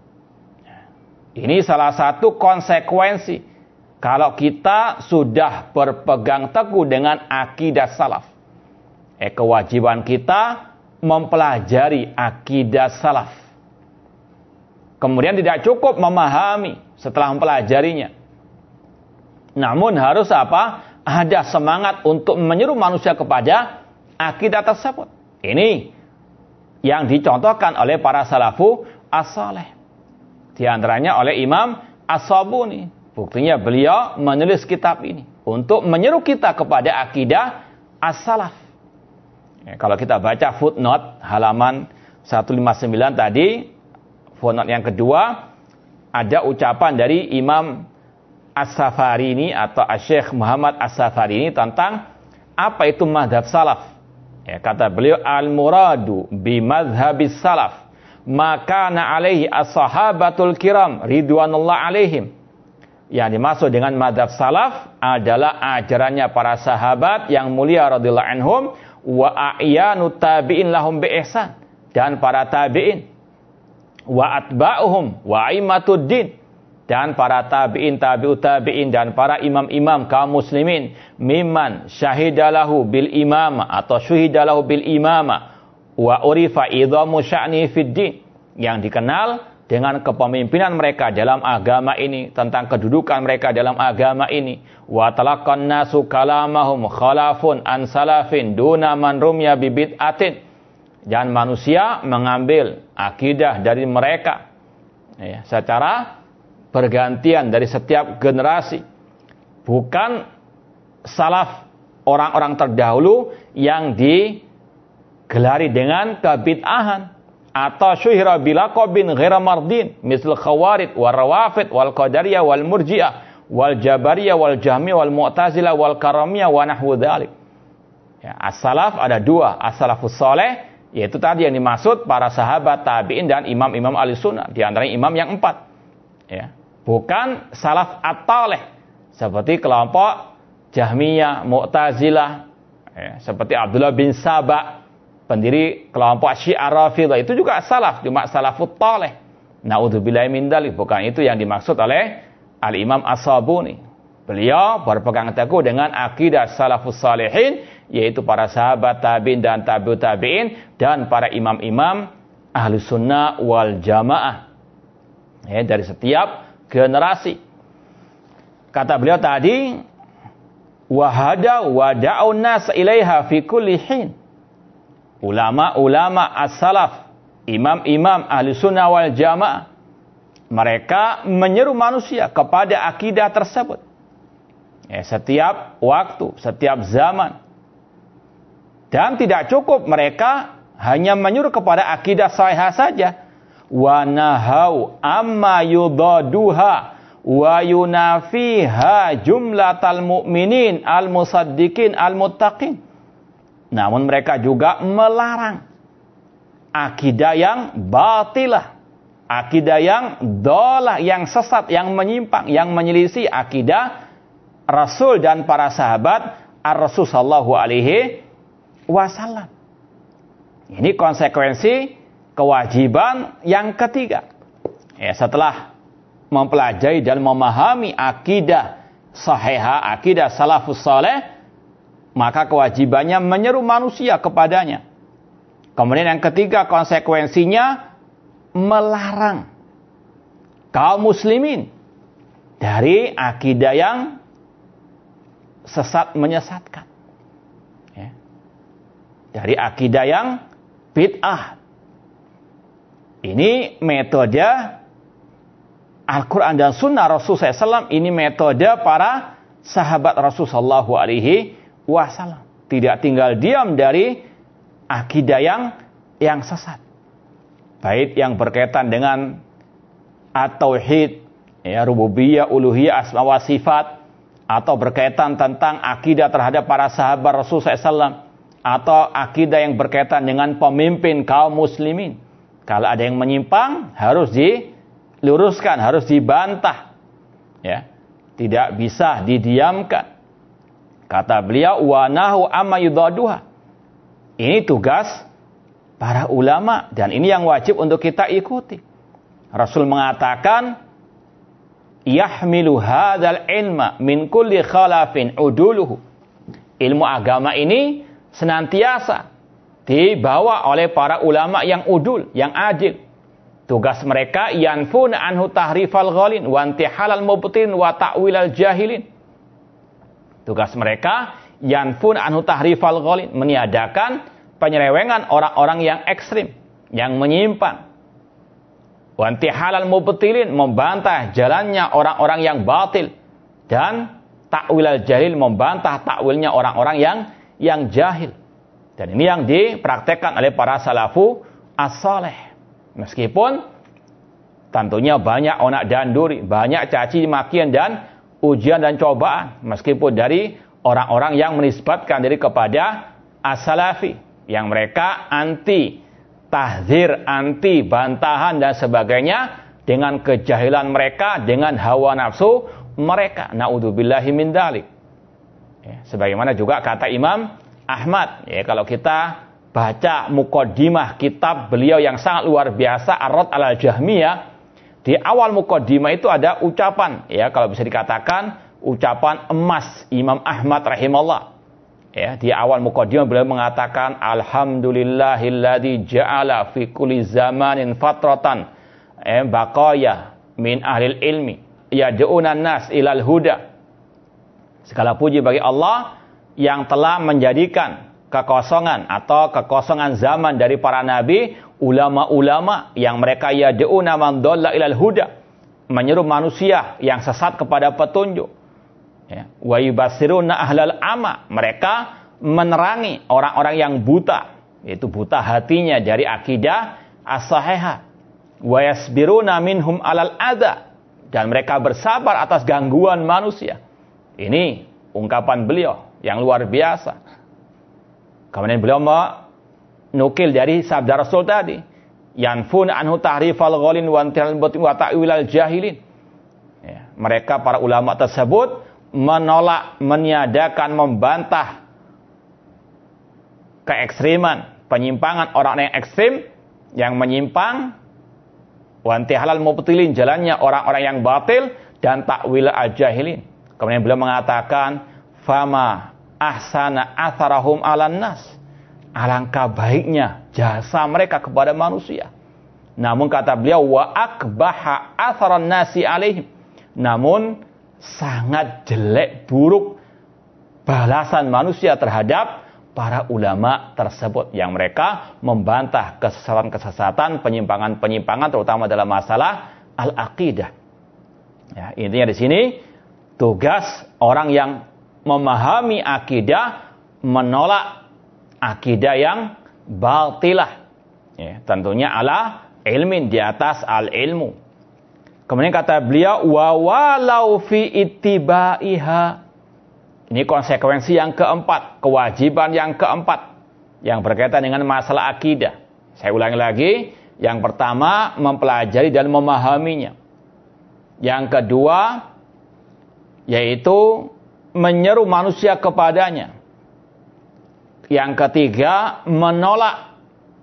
Ini salah satu konsekuensi kalau kita sudah berpegang teguh dengan akidah salaf. Eh, kewajiban kita mempelajari akidah salaf. Kemudian tidak cukup memahami setelah mempelajarinya. Namun harus apa? Ada semangat untuk menyeru manusia kepada akidah tersebut. Ini yang dicontohkan oleh para salafu as-saleh. Di antaranya oleh Imam As-Sabuni. Buktinya beliau menulis kitab ini untuk menyeru kita kepada akidah as-salaf. Ya, kalau kita baca footnote halaman seratus lima puluh sembilan tadi, footnote yang kedua, ada ucapan dari Imam As-Safarini atau Syekh Muhammad As-Safarini tentang apa itu mazhab salaf. Ya, kata beliau, al-muradu bi mazhabis salaf maka na alaihi as-sahabatul kiram ridwanullah alaihim. Yang dimaksud dengan mazhab salaf adalah ajarannya para sahabat yang mulia radhiyallahu anhum, wa a'yanu tabi'in lahum bi ihsan, dan para tabi'in, wa atba'uhum wa aimatud din, dan para tabi'in, tabi'ut tabi'in, dan para imam-imam kaum muslimin, mimman syahidalahu bil imama atau syuhidalahu bil imama wa urifa idhamu sya'ni fid din, yang dikenal dengan kepemimpinan mereka dalam agama ini, tentang kedudukan mereka dalam agama ini. Wa talaqqan nasu kalamahum khalafun an salafin duna man rumya bi bid'atin, dan manusia mengambil akidah dari mereka ya, secara bergantian dari setiap generasi, bukan salaf orang-orang terdahulu yang di gelari dengan kebid'ahan atau syuhira bilaqabin ghaira mardin misal khawarid wal rawafid wal qadariyah wal murji'ah wal jabariyah wal jahmiyah wal mu'tazilah wal karamiyah wa nahwu dzalik. Ya, as-salaf ada dua, as-salafus saleh, yaitu tadi yang dimaksud para sahabat, tabi'in, dan imam-imam ahli sunnah, di antaranya imam yang empat. Ya, bukan salaf at-taleh seperti kelompok Jahmiyah, Mu'tazilah, ya, seperti Abdullah bin Saba, pendiri kelompok Syiah Rafidhah, itu juga salaf, cuma salafut taleh. Naudzubillahi min dzalik, bukan itu yang dimaksud oleh Al-Imam As-Sabuni. Beliau berpegang teguh dengan akidah salafus salihin, yaitu para sahabat, tabi'in dan tabi'ut tabi'in, dan para imam-imam ahli sunnah wal jamaah ya, dari setiap generasi. Kata beliau tadi, wahada wada'un nas ilaiha fi kulli hin. Ulama-ulama as-salaf, imam-imam ahli sunnah wal jamaah, mereka menyeru manusia kepada akidah tersebut ya, setiap waktu, setiap zaman. Dan tidak cukup mereka hanya menyuruh kepada akidah sahihah saja. Wa nahau amma yudaduha wa yunafiha jumlatal mu'minin al-musaddiqin al-muttaqin. Namun mereka juga melarang akidah yang batilah, akidah yang dhalah, yang sesat, yang menyimpang, yang menyelisih akidah Rasul dan para sahabat Ar-Rasul sallallahu alaihi wasallam. Ini konsekuensi kewajiban yang ketiga. Ya, setelah mempelajari dan memahami akidah sahihah, akidah salafus saleh, maka kewajibannya menyeru manusia kepadanya. Kemudian yang ketiga konsekuensinya melarang kaum muslimin dari akidah yang sesat menyesatkan. Ya. Dari akidah yang bid'ah. Ini metode Al-Quran dan Sunnah Rasul sallallahu alaihi wasallam. Ini metode para sahabat Rasul sallallahu alaihi wasallam. Tidak tinggal diam dari akidah yang yang sesat. Baik yang berkaitan dengan at-tauhid, ya, rububiyah, uluhiyah, asma wa sifat, atau berkaitan tentang akidah terhadap para sahabat Rasul sallallahu alaihi wasallam, atau akidah yang berkaitan dengan pemimpin kaum muslimin. Kalau ada yang menyimpang harus diluruskan, harus dibantah. Ya. Tidak bisa didiamkan. Kata beliau, wa nahu amma yudaduha. Ini tugas para ulama dan ini yang wajib untuk kita ikuti. Rasul mengatakan, yahmilu hadzal ilma min kulli khalafin uduluhu. Ilmu agama ini senantiasa dibawa oleh para ulama yang udul, yang adil. Tugas mereka yanfun anhu tahrifal ghalin wa intihalal mubtin wa ta'wilal jahilin. Tugas mereka yanfun anhu tahrifal ghalin, meniadakan penyelewengan orang-orang yang ekstrim, yang menyimpang. Wa intihalal mubtilin, membantah jalannya orang-orang yang batil, dan ta'wilal jahil, membantah takwilnya orang-orang yang yang jahil. Dan ini yang dipraktekkan oleh para salafu as-saleh. Meskipun tentunya banyak onak dan duri, banyak caci makian dan ujian dan cobaan, meskipun dari orang-orang yang menisbatkan diri kepada as-salafi, yang mereka anti tahzir, anti bantahan dan sebagainya, dengan kejahilan mereka, dengan hawa nafsu mereka. Na'udzubillahi min dzalik. Ya, sebagaimana juga kata Imam Ahmad, ya, kalau kita baca muqaddimah kitab beliau yang sangat luar biasa, Ar-Radd 'alal Jahmiyah, di awal muqaddimah itu ada ucapan, ya, kalau bisa dikatakan ucapan emas Imam Ahmad rahimahullah. Ya, di awal muqaddimah beliau mengatakan, alhamdulillahilladzi ja'ala fi kulli zamanin fatratan eh, baqaya min ahlil ilmi yad'una nas ilal huda. Segala puji bagi Allah yang telah menjadikan kekosongan atau kekosongan zaman dari para nabi, ulama-ulama yang mereka yad'una man dhalla ilal huda, menyeru manusia yang sesat kepada petunjuk. Ya, wa yubasiruna ahlal ama, mereka menerangi orang-orang yang buta, yaitu buta hatinya dari akidah as-sahihah. Wa yasbiruna minhum alal adza, dan mereka bersabar atas gangguan manusia. Ini ungkapan beliau yang luar biasa. Kemudian beliau menukil dari sabda Rasul tadi, yanfun anhu tahrifal ghalin wa intilal batin wa ta'wilal jahilin. Ya, mereka para ulama tersebut menolak, meniadakan, membantah keekstriman, penyimpangan orang yang ekstrim, yang menyimpang, wa intihalal mubtilin, jalannya orang-orang yang batil, dan ta'wil al-jahilin. Kemudian beliau mengatakan, fama ahsana atharahum alan nas, alangkah baiknya jasa mereka kepada manusia. Namun kata beliau, wa akbaha atharan nasi alaihim, namun sangat jelek, buruk balasan manusia terhadap para ulama tersebut, yang mereka membantah kesesatan-kesesatan, penyimpangan-penyimpangan, terutama dalam masalah al-aqidah. Ya, intinya di sini tugas orang yang memahami akidah menolak akidah yang batilah. Ya, tentunya ala ilmin, di atas al-ilmu. Kemudian kata beliau, wa walau fi ittibaiha. Ini konsekuensi yang keempat, kewajiban yang keempat yang berkaitan dengan masalah akidah. Saya ulangi lagi, yang pertama mempelajari dan memahaminya. Yang kedua yaitu menyeru manusia kepadanya. Yang ketiga menolak,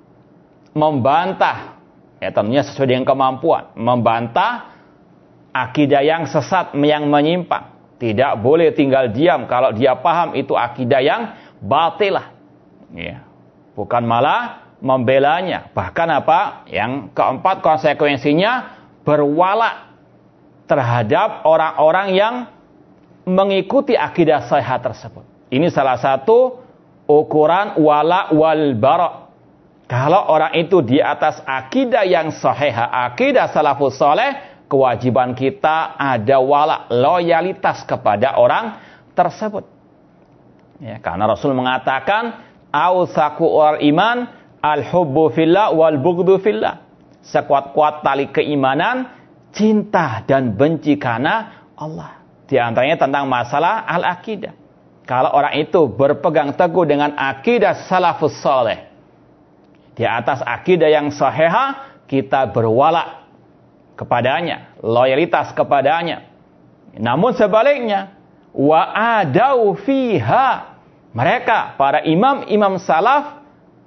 membantah, ya tentunya sesuai dengan kemampuan, membantah akidah yang sesat, yang menyimpang. Tidak boleh tinggal diam kalau dia paham itu akidah yang batilah. Ya. Bukan malah membelanya. Bahkan apa? Yang keempat konsekuensinya berwala terhadap orang-orang yang mengikuti akidah sahih tersebut. Ini salah satu ukuran wala wal bara. Kalau orang itu di atas akidah yang sahih, akidah salafus saleh, kewajiban kita ada wala, loyalitas kepada orang tersebut. Ya, karena Rasul mengatakan, "Ausaku al iman al-hubbu fillah wal bughdu fillah." Sekuat-kuat tali keimanan, cinta dan benci karena Allah. Di antaranya tentang masalah al-aqidah. Kalau orang itu berpegang teguh dengan akidah salafus saleh, di atas akidah yang sahih, kita berwala kepadanya, loyalitas kepadanya. Namun sebaliknya, wa adau fiha, mereka para imam-imam salaf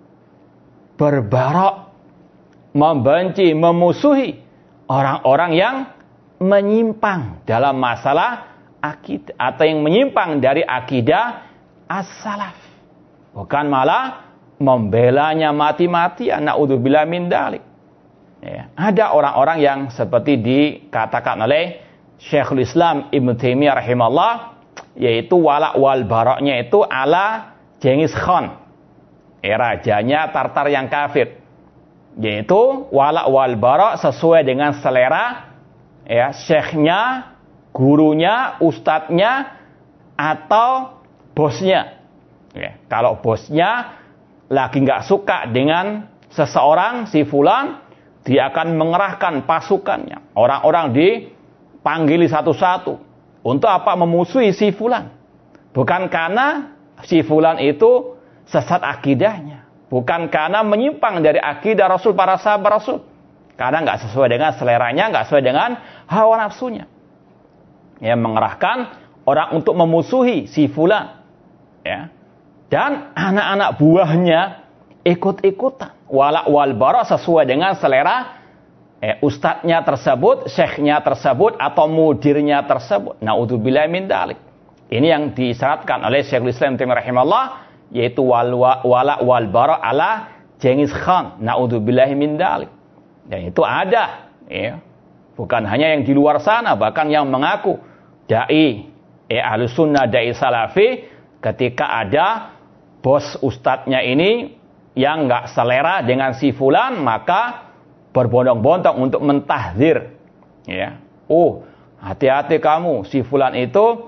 berbarok, membenci, memusuhi orang-orang yang menyimpang dalam masalah akidah atau yang menyimpang dari akidah as-salaf. Bukan malah membelanya mati-matian, naudzubillah min dzalik. Ya, ada orang-orang yang seperti dikatakan oleh Syekhul Islam Ibnu Taimiyah rahimahullah, yaitu wala wal baraknya itu ala Genghis Khan, eh, rajanya Tartar yang kafir. Yaitu wala wal barak sesuai dengan selera ya syekhnya, gurunya, ustadznya atau bosnya. Ya, kalau bosnya lagi nggak suka dengan seseorang si fulan, dia akan mengerahkan pasukannya. Orang-orang dipanggili satu-satu. Untuk apa? Memusuhi si fulan. Bukan karena si fulan itu sesat akidahnya. Bukan karena menyimpang dari akidah Rasul, para sahabat Rasul. Karena nggak sesuai dengan seleranya, nggak sesuai dengan hawa nafsunya. Ya, mengerahkan orang untuk memusuhi si fulan. Ya. Dan anak-anak buahnya ikut-ikutan. Wala wal bara sesuai dengan selera eh, ustadznya tersebut, syekhnya tersebut, atau mudirnya tersebut. Naudzubillah min dzalik. Ini yang disyaratkan oleh Syekhul Islam Taimiyah rahimahullah, yaitu wal wala wal bara ala Genghis Khan. Naudzubillah min dzalik. Dan itu ada, ya. Bukan hanya yang di luar sana, bahkan yang mengaku dai eh, ahlus sunnah, dai salafi, ketika ada bos ustadznya ini yang nggak selera dengan si fulan, maka berbondong-bondong untuk mentahdzir. Ya. Oh, hati-hati kamu, si fulan itu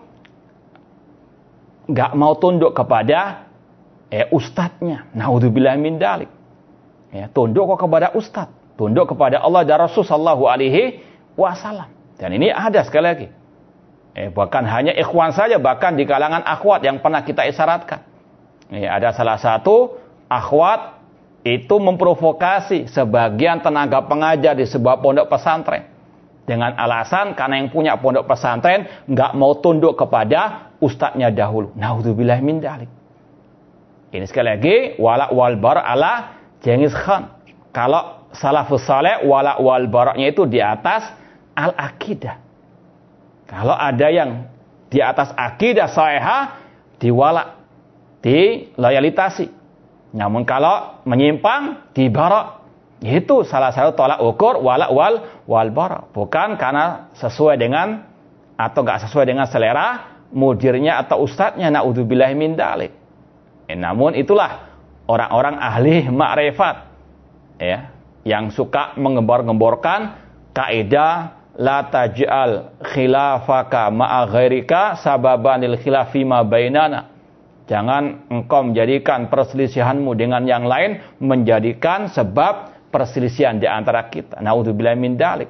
nggak mau tunduk kepada eh, ustadznya. Naudzubillah min dzalik. Ya, tunduk kok kepada ustadz, tunduk kepada Allah dan Rasul sallallahu alaihi wasallam. Dan ini ada sekali lagi. Eh, bahkan hanya ikhwan saja, bahkan di kalangan akhwat yang pernah kita isyaratkan. Eh, ada salah satu akhwat itu memprovokasi sebagian tenaga pengajar di sebuah pondok pesantren dengan alasan karena yang punya pondok pesantren nggak mau tunduk kepada ustadznya dahulu. Naudzubillah min dzalik. Ini sekali lagi wala wal bara ala Genghis Khan. Kalau salafus saleh wala wal baraknya itu di atas al akidah. Kalau ada yang di atas akidah sahihah, diwala, di loyalitasi. Namun kalau menyimpang, dibarak. Itu salah satu tolak ukur wala wal wal bara. Bukan karena sesuai dengan atau nggak sesuai dengan selera mudirnya atau ustadznya. Naudzubillah min dzalik. Eh, namun itulah orang-orang ahli ma'rifat, ya, yang suka menggembor-gemborkan kaidah la taj'al khilafaka ma'a ghairika sababanil khilafi ma bainana. Jangan engkau menjadikan perselisihanmu dengan yang lain menjadikan sebab perselisihan di antara kita. Naudzubillah min dzalik.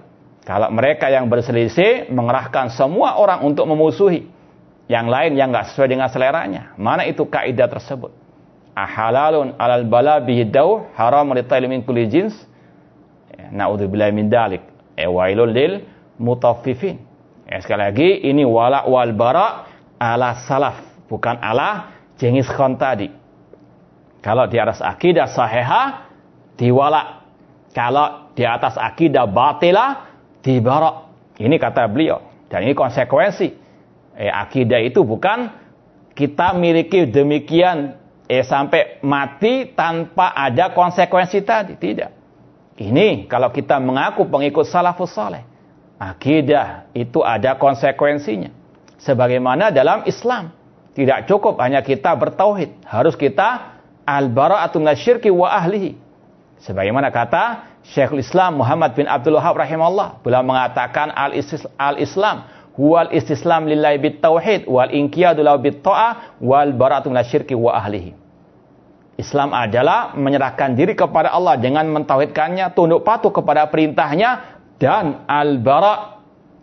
Kalau mereka yang berselisih mengerahkan semua orang untuk memusuhi yang lain yang nggak sesuai dengan seleranya, mana itu kaidah tersebut? Ahalalun alal bala bihi daw haram litail min kulli jins. Na'udzubillahi min dalik. E wailul lil mutaffifin. Ya, sekali lagi ini wala wal bara ala salaf, bukan ala Genghis Khan tadi. Kalau di atas akidah sahihah diwala. Kalau di atas akidah batilah dibara. Ini kata beliau. Dan ini konsekuensi. Eh, akidah itu bukan kita miliki demikian eh, sampai mati tanpa ada konsekuensi tadi. Tidak. Ini kalau kita mengaku pengikut salafus saleh. Akidah itu ada konsekuensinya. Sebagaimana dalam Islam. Tidak cukup hanya kita bertauhid. Harus kita al-bara'atu minasyirki wa ahlihi. Sebagaimana kata Syekhul Islam Muhammad bin Abdul Wahhab rahimahullah, beliau mengatakan al-Islam huwal istislam lillahi bit tauhid wal inqiyadu lahu bit ta'ah wal bara'atu minasyirki wa ahlihi. Islam adalah menyerahkan diri kepada Allah dengan mentauhidkannya, tunduk patuh kepada perintahnya, dan al-bara'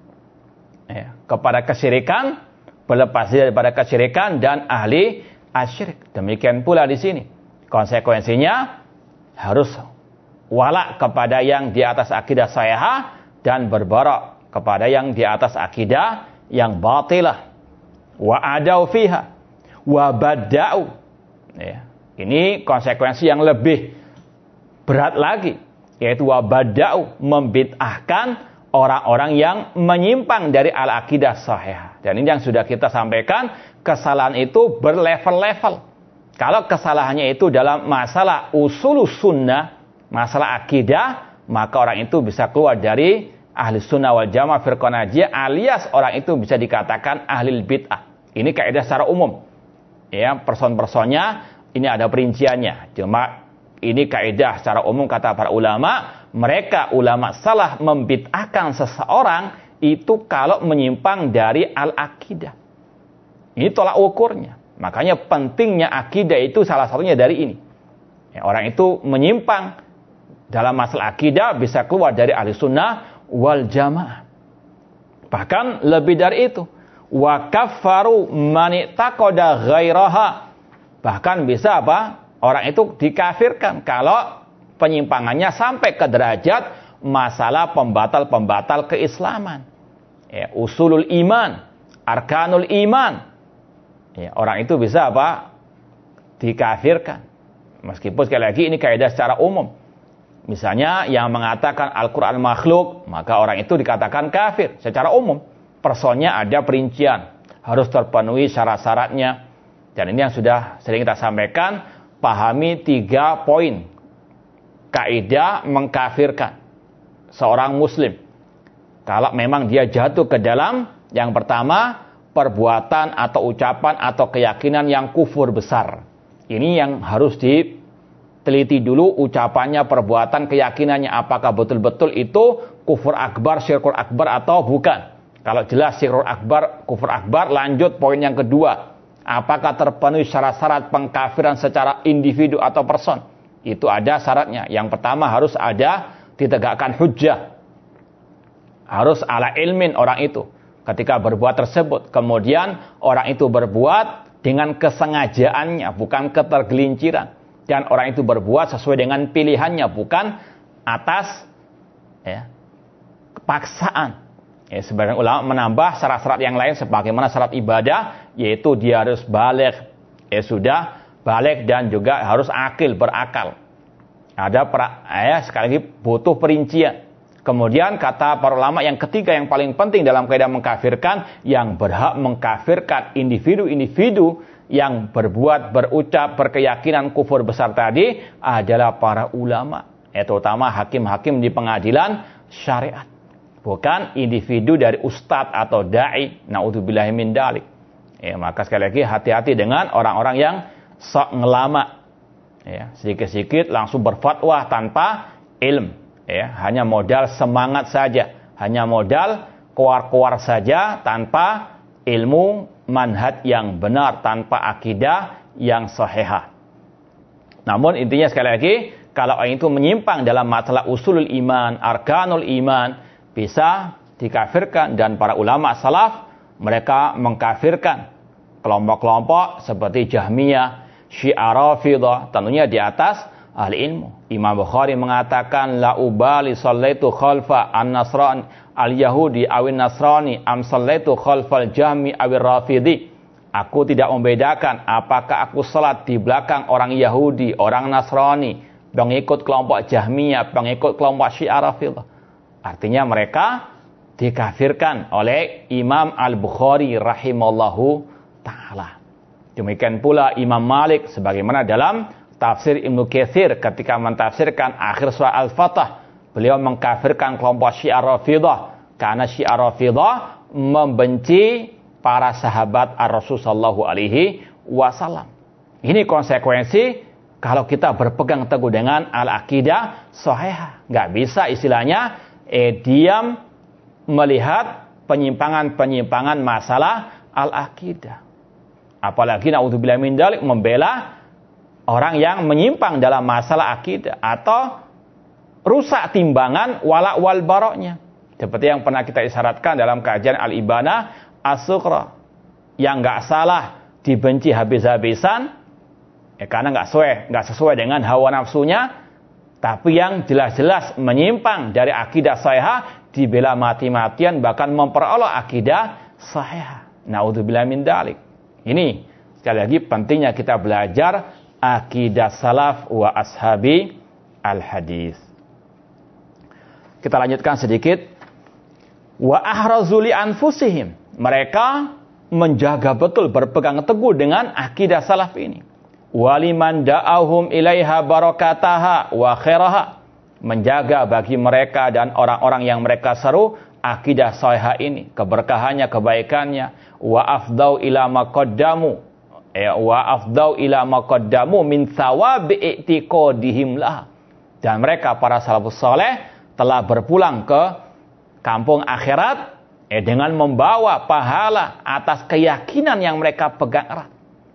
ya, kepada kesyirikan, berlepas diri daripada kesyirikan dan ahli asyirik. Demikian pula di sini. Konsekuensinya harus wala kepada yang di atas akidah sahihah dan berbara kepada yang di atas akidah yang batilah. Wa adau fiha wa bada'u. Ya. Ini konsekuensi yang lebih berat lagi, yaitu wa bada'u, membid'ahkan orang-orang yang menyimpang dari al-akidah sahihah. Dan ini yang sudah kita sampaikan, kesalahan itu berlevel-level. Kalau kesalahannya itu dalam masalah usulus sunnah, masalah akidah, maka orang itu bisa keluar dari ahli sunnah wal jamaah firqah najiyah, alias orang itu bisa dikatakan ahli bid'ah. Ini kaidah secara umum. Ya, person-personnya ini ada perinciannya. Cuma ini kaidah secara umum kata para ulama, mereka ulama salah membid'ahkan seseorang itu kalau menyimpang dari al-akidah. Ini tolak ukurnya. Makanya pentingnya akidah itu salah satunya dari ini. Ya, orang itu menyimpang dalam masalah akidah bisa keluar dari ahli sunnah wal jamaah. Bahkan lebih dari itu. Wa kaffaru man i'taqada ghairaha. Bahkan bisa apa? Orang itu dikafirkan kalau penyimpangannya sampai ke derajat masalah pembatal-pembatal keislaman. Ya, usulul iman, arkanul iman. Ya, orang itu bisa apa? Dikafirkan. Meskipun sekali lagi ini kaidah secara umum. Misalnya yang mengatakan Al-Quran makhluk, maka orang itu dikatakan kafir secara umum. Personnya ada perincian, harus terpenuhi syarat-syaratnya. Dan ini yang sudah sering kita sampaikan, pahami tiga poin kaidah mengkafirkan seorang muslim. Kalau memang dia jatuh ke dalam yang pertama, perbuatan atau ucapan atau keyakinan yang kufur besar. Ini yang harus diteliti dulu, ucapannya, perbuatan, keyakinannya, apakah betul-betul itu kufur akbar, syirkul akbar atau bukan. Kalau jelas syirkul akbar, kufur akbar, lanjut poin yang kedua. Apakah terpenuhi syarat-syarat pengkafiran secara individu atau person? Itu ada syaratnya. Yang pertama harus ada ditegakkan hujjah. Harus ala ilmin orang itu ketika berbuat tersebut. Kemudian orang itu berbuat dengan kesengajaannya, bukan ketergelinciran. Dan orang itu berbuat sesuai dengan pilihannya, bukan atas ya, paksaan. Ya, sebagian ulama menambah syarat-syarat yang lain sebagaimana syarat ibadah, yaitu dia harus baligh, ya sudah baligh, dan juga harus akil, berakal. Ada pra, ya, sekali lagi butuh perincian. Kemudian kata para ulama yang ketiga yang paling penting dalam kaidah mengkafirkan, yang berhak mengkafirkan individu-individu yang berbuat, berucap, berkeyakinan kufur besar tadi adalah para ulama, ya, terutama hakim-hakim di pengadilan syariat. Bukan individu dari ustadz atau da'i, na'udzubillahi min dalik. Ya, maka sekali lagi hati-hati dengan orang-orang yang sok ngelama. Ya, sedikit-sedikit langsung berfatwa tanpa ilm. Ya, hanya modal semangat saja, hanya modal keluar-keluar saja tanpa ilmu manhaj yang benar, tanpa akidah yang sahihah. Namun intinya sekali lagi, kalau orang itu menyimpang dalam masalah usulul iman, arkanul iman, bisa dikafirkan, dan para ulama salaf mereka mengkafirkan kelompok-kelompok seperti Jahmiyah, Syiah Rafidah, tentunya di atas ahli ilmu. Imam Bukhari mengatakan la ubali sallaitu khalfa an-nasrani al-yahudi awin nasrani am sallaitu khalfal jahmi awir rafidi. Aku tidak membedakan apakah aku salat di belakang orang Yahudi, orang Nasrani, pengikut kelompok Jahmiyah, pengikut kelompok Syiah Rafidah. Artinya mereka dikafirkan oleh Imam Al-Bukhari rahimallahu ta'ala. Demikian pula Imam Malik sebagaimana dalam tafsir Ibnu Katsir ketika mentafsirkan akhir surah Al-Fatah, beliau mengkafirkan kelompok Syiah Rafidah karena Syiah Rafidah membenci para sahabat Ar-Rasul sallallahu alaihi wasallam. Ini konsekuensi kalau kita berpegang teguh dengan al-aqidah shahihah. Nggak bisa istilahnya eh, diam melihat penyimpangan-penyimpangan masalah al-aqidah. Apalagi naudzubillah min dzalik membela orang yang menyimpang dalam masalah akidah atau rusak timbangan wala wal baroknya. Seperti yang pernah kita isyaratkan dalam kajian Al-Ibanah As-Sughra, yang nggak salah dibenci habis-habisan ya karena nggak sesuai nggak sesuai dengan hawa nafsunya, tapi yang jelas-jelas menyimpang dari akidah shahihah dibela mati-matian, bahkan memperolok akidah shahihah. Naudzubillah min dzalik. Ini sekali lagi pentingnya kita belajar akidah salaf wa ashabi al-hadis. Kita lanjutkan sedikit. Wa ahrazuli anfusihim. Mereka menjaga betul, berpegang teguh dengan akidah salaf ini. Waliman da'ahum ilaiha barakataha wa khairaha. Menjaga bagi mereka dan orang-orang yang mereka seru akidah shahihah ini, keberkahannya, kebaikannya. Wa afdau ila maqaddamu. Ya, wa afdau ila maqaddamu min thawabi i'tiqadihim lah. Dan mereka para salafus saleh telah berpulang ke kampung akhirat eh, dengan membawa pahala atas keyakinan yang mereka pegang erat.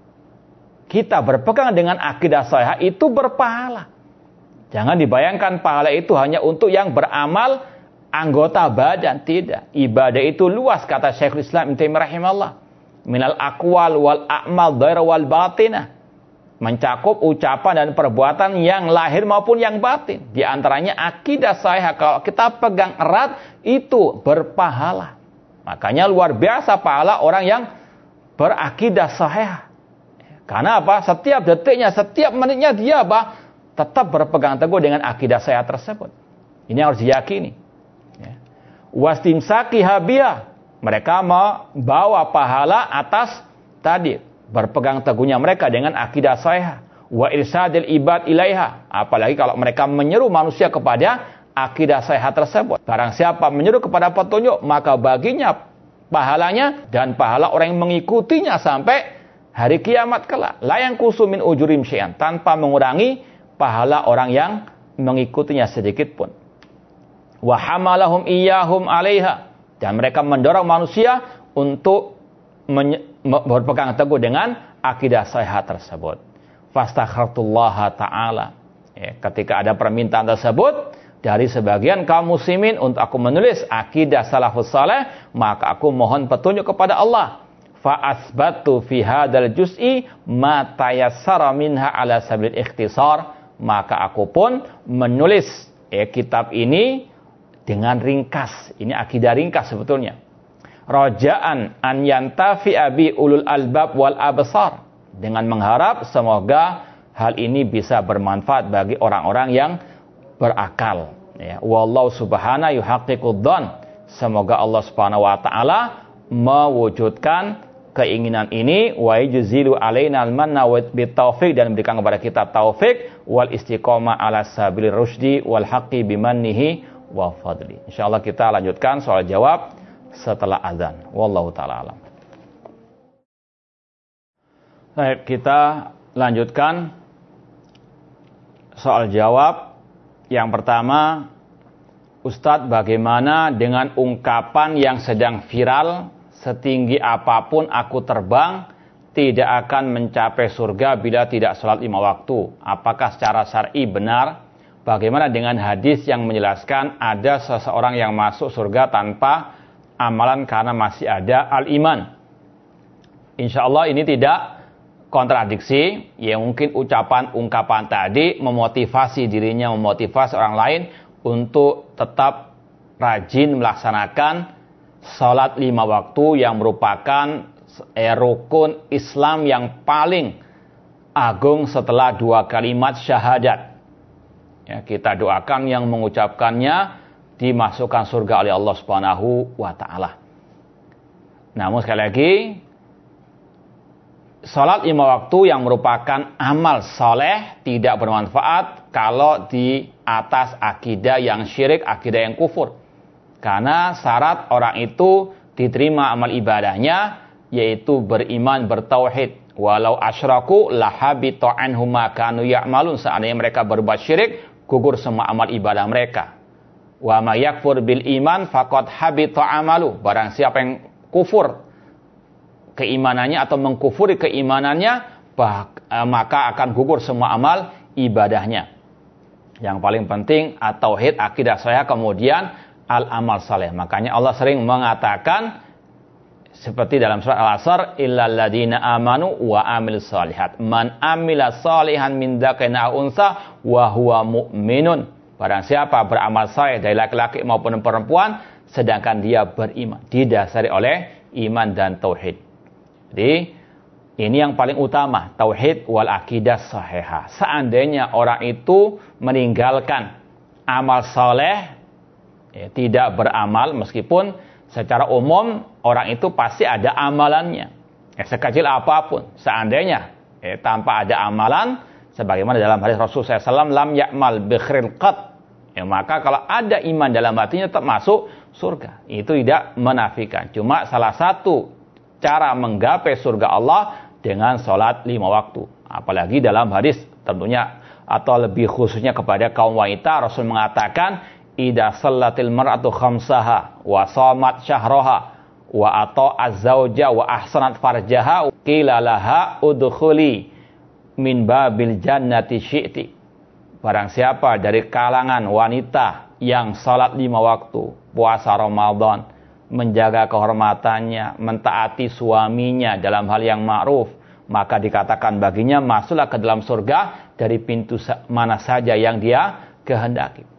Kita berpegang dengan akidah shahihah itu berpahala. Jangan dibayangkan pahala itu hanya untuk yang beramal anggota badan. Tidak. Ibadah itu luas, kata Syekhul Islam Ibnu Taimiyah rahimahullah. Minal aqwal wal a'mal dhair wal batinah. Mencakup ucapan dan perbuatan yang lahir maupun yang batin. Di antaranya akidah shahihah kalau kita pegang erat itu berpahala. Makanya luar biasa pahala orang yang berakidah shahihah. Karena apa? Setiap detiknya, setiap menitnya dia apa? Tetap berpegang teguh dengan akidah shahihah tersebut. Ini harus diyakini. Wastimsaki habiyah. Mereka membawa pahala atas tadi berpegang teguhnya mereka dengan akidah shahihah. Wa irsadil ibad ilaiha. Apalagi kalau mereka menyeru manusia kepada akidah shahihah tersebut. Barang siapa menyeru kepada petunjuk, maka baginya pahalanya dan pahala orang yang mengikutinya sampai hari kiamat kelak. La yanqusu min ujurim syai'an, tanpa mengurangi pahala orang yang mengikutinya sedikit pun. Wa hamalahum iyyahum 'alaiha, dan mereka mendorong manusia untuk berpegang teguh dengan akidah shahihah tersebut. Fastakhartullaha ta'ala. Ya, ketika ada permintaan tersebut dari sebagian kaum muslimin untuk aku menulis akidah salafus saleh, maka aku mohon petunjuk kepada Allah. Fa asbatu fi hadzal juz'i ma tayassara minha ala sabil ikhtisar, maka aku pun menulis eh, kitab ini dengan ringkas. Ini akidah ringkas sebetulnya. Raja'an an yantafi abi ulul albab wal absar, dengan mengharap semoga hal ini bisa bermanfaat bagi orang-orang yang berakal. Ya, wallahu subhanahu yuhaqqiqud dzan. Semoga Allah Subhanahu wa taala mewujudkan keinginan ini, wa yajzilu alaina al-manna wa bitaufiq, dan memberikan kepada kita taufik wal istiqomah ala sabilir rusdi wal haqqi bimannihi wa fadli. Insyaallah kita lanjutkan soal jawab setelah azan. Wallahu taala alam. Baik, kita lanjutkan soal jawab. Yang pertama, Ustadz, bagaimana dengan ungkapan yang sedang viral, setinggi apapun aku terbang, tidak akan mencapai surga bila tidak sholat lima waktu? Apakah secara syar'i benar? bagaimana dengan hadis yang menjelaskan ada seseorang yang masuk surga tanpa amalan karena masih ada al-iman? Insya Allah ini tidak kontradiksi, ya mungkin ucapan ungkapan tadi memotivasi dirinya, memotivasi orang lain untuk tetap rajin melaksanakan salat lima waktu yang merupakan eh, rukun Islam yang paling agung setelah dua kalimat syahadat. Ya, kita doakan yang mengucapkannya dimasukkan surga oleh Allah Subhanahu wa taala. Namun sekali lagi, salat lima waktu yang merupakan amal soleh tidak bermanfaat kalau di atas akidah yang syirik, akidah yang kufur. Karena syarat orang itu diterima amal ibadahnya yaitu beriman, bertauhid. Walau asyraku lahabita anhum ma kanu ya'malun. Seandainya mereka berbuat syirik, gugur semua amal ibadah mereka. Wa may yakfur bil iman faqad habita amalu. Barang siapa yang kufur keimanannya atau mengkufuri keimanannya, bah, maka akan gugur semua amal ibadahnya. Yang paling penting at-tauhid, akidah saya, kemudian al-amal saleh. Makanya Allah sering mengatakan seperti dalam surat Al-Asr, illal ladzina amanu wa amilus shalihat. Man amila shalihan min dzakarin aw unsa wa huwa mu'minun. Barang siapa beramal saleh dari laki-laki maupun perempuan sedangkan dia beriman, didasari oleh iman dan tauhid. Jadi ini yang paling utama, tauhid wal akidah sahihah. Seandainya orang itu meninggalkan amal saleh, ya, tidak beramal, meskipun secara umum orang itu pasti ada amalannya, ya, sekecil apapun. Seandainya ya, tanpa ada amalan, sebagaimana dalam hadis Rasulullah shallallahu alaihi wasallam, lam ya'mal bi khairil qat, ya, maka kalau ada iman dalam hatinya tetap masuk surga. Itu tidak menafikan. Cuma salah satu cara menggapai surga Allah dengan sholat lima waktu. Apalagi dalam hadis tentunya atau lebih khususnya kepada kaum wanita, Rasul mengatakan, idza shallatil mar'atu khamsaha wa shamat syahraha wa ata'az zauja wa ahsanat farjaha qila laha udkhuli min babil jannati syi'ti. Barang siapa dari kalangan wanita yang salat lima waktu, puasa Ramadan, menjaga kehormatannya, mentaati suaminya dalam hal yang ma'ruf, maka dikatakan baginya masuklah ke dalam surga dari pintu mana saja yang dia kehendaki.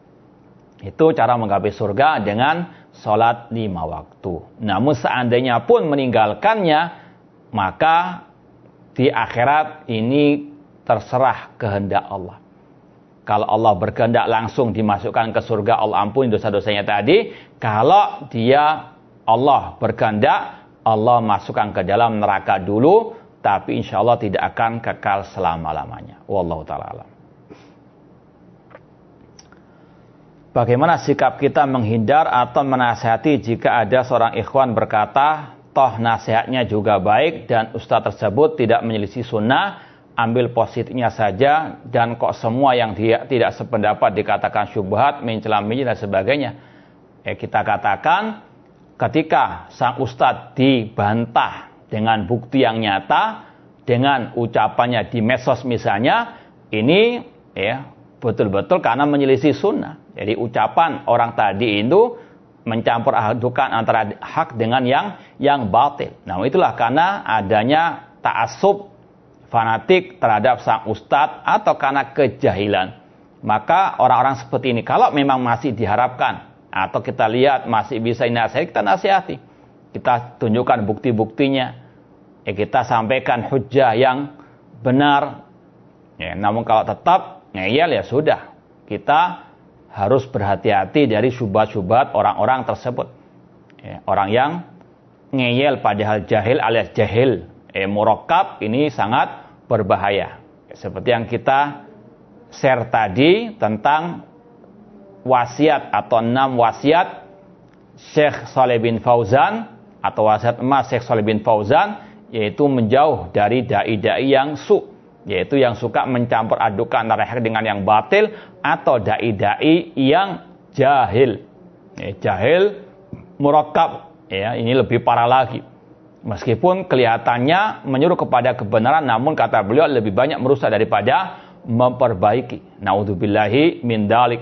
Itu cara menggapai surga dengan sholat lima waktu. Namun seandainya pun meninggalkannya, maka di akhirat ini terserah kehendak Allah. Kalau Allah berkehendak langsung dimasukkan ke surga, Allah ampuni dosa-dosanya tadi. Kalau dia Allah berkehendak, Allah masukkan ke dalam neraka dulu, tapi insya Allah tidak akan kekal selama-lamanya. Wallahu ta'ala alam. Bagaimana sikap kita menghindar atau menasihati jika ada seorang ikhwan berkata, toh nasihatnya juga baik dan ustaz tersebut tidak menyelisih sunnah, ambil positifnya saja, dan kok semua yang dia tidak sependapat dikatakan syubhat, mencela-mencela dan sebagainya. Ya, kita katakan, ketika sang ustadz dibantah dengan bukti yang nyata, dengan ucapannya di medsos misalnya, ini ya betul-betul karena menyelisih sunnah. Jadi ucapan orang tadi itu mencampur adukan antara hak dengan yang yang batil. Nah, itulah karena adanya ta'assub fanatik terhadap sang ustadz atau karena kejahilan. Maka orang-orang seperti ini kalau memang masih diharapkan atau kita lihat masih bisa dinasihati, kita nasihati. Kita tunjukkan bukti-buktinya. Ya, kita sampaikan hujjah yang benar. Ya, namun kalau tetap ngeyel ya sudah. Kita harus berhati-hati dari syubhat-syubhat orang-orang tersebut. Ya, orang yang ngeyel padahal jahil alias jahil. Eh, murakkab ini sangat berbahaya. Ya, seperti yang kita share tadi tentang wasiat atau enam wasiat Syekh Shalih bin Fauzan atau wasiat emas Syekh Shalih bin Fauzan, yaitu menjauh dari dai-dai yang su, yaitu yang suka mencampur adukan antara hak dengan yang batil, atau dai-dai yang jahil. Ya, jahil murakkab, ya, ini lebih parah lagi. Meskipun kelihatannya menyuruh kepada kebenaran, namun kata beliau lebih banyak merusak daripada memperbaiki. Naudzubillahi min dalik.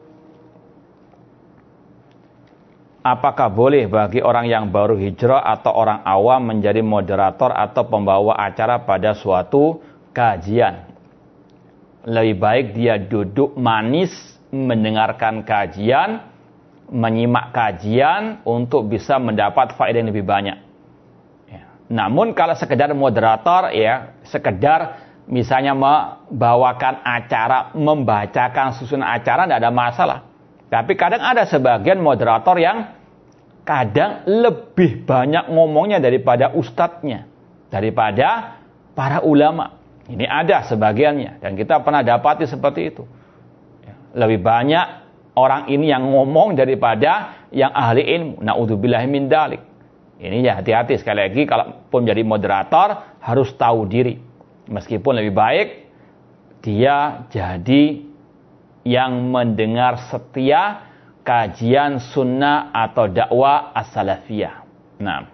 Apakah boleh bagi orang yang baru hijrah atau orang awam menjadi moderator atau pembawa acara pada suatu kajian? Lebih baik dia duduk manis mendengarkan kajian, menyimak kajian untuk bisa mendapat faedah yang lebih banyak. Ya. Namun kalau sekedar moderator, ya sekedar misalnya membawakan acara, membacakan susunan acara, tidak ada masalah. Tapi kadang ada sebagian moderator yang kadang lebih banyak ngomongnya daripada ustadznya, daripada para ulama. Ini ada sebagiannya, dan kita pernah dapati seperti itu. Lebih banyak orang ini yang ngomong daripada yang ahli ilmu. Naudzubillahi min dalik. Ini ya hati-hati sekali lagi, kalau pun jadi moderator harus tahu diri. Meskipun lebih baik dia jadi yang mendengar setia kajian sunnah atau dakwah as-salafiyah. Nah,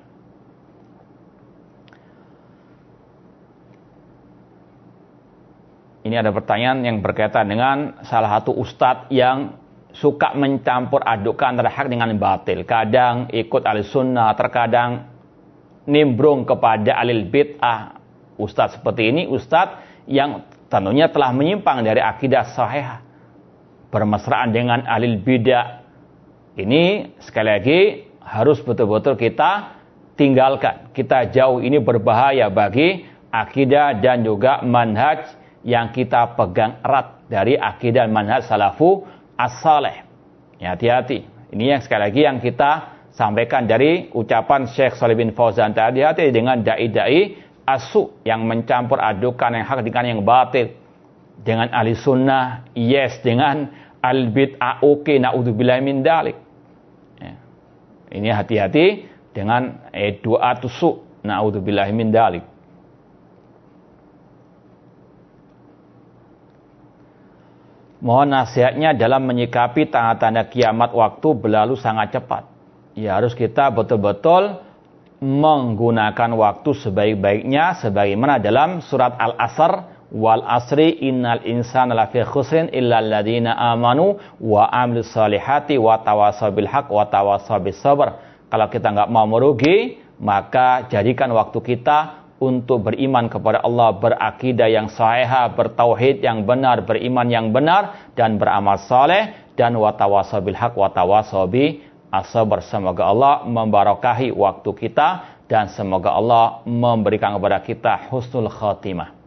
ini ada pertanyaan yang berkaitan dengan salah satu ustadz yang suka mencampur adukan antara hak dengan batil. Kadang ikut ahli sunnah, terkadang nimbrung kepada ahli bid'ah. Ustadz seperti ini, ustadz yang tentunya telah menyimpang dari akidah sahih, bermesraan dengan ahli bid'ah. Ini sekali lagi harus betul-betul kita tinggalkan. Kita jauh, ini berbahaya bagi akidah dan juga manhaj yang kita pegang erat dari akidah manhaj salafu as-saleh. Ya, hati-hati. Ini yang sekali lagi yang kita sampaikan dari ucapan Syekh Shalih bin Fauzan tadi, hati dengan dai-dai asu yang mencampur adukan yang hak dengan yang batil. Dengan ahli sunnah, yes. Dengan ahli bid'ah, oke. Okay. Naudzubillahi min dalik. Ya. Ini hati-hati dengan eh, doa tusuk. Naudzubillahi min dalik. Mohon nasihatnya dalam menyikapi tanda-tanda kiamat waktu berlalu sangat cepat. Ya, harus kita betul-betul menggunakan waktu sebaik-baiknya sebagaimana dalam surat Al-Asr, wal asri innal insana lafi khusrin illa alladziina amanu wa amilus solihati wa tawasaw bil haqq wa tawasaw bis sabr. Kalau kita enggak mau merugi, maka jadikan waktu kita untuk beriman kepada Allah, berakidah yang sahihah, bertauhid yang benar, beriman yang benar, dan beramal saleh, dan watawasaw bil haq, watawasaw bi as-sabr. Semoga Allah membarakahi waktu kita, dan semoga Allah memberikan kepada kita husnul khatimah.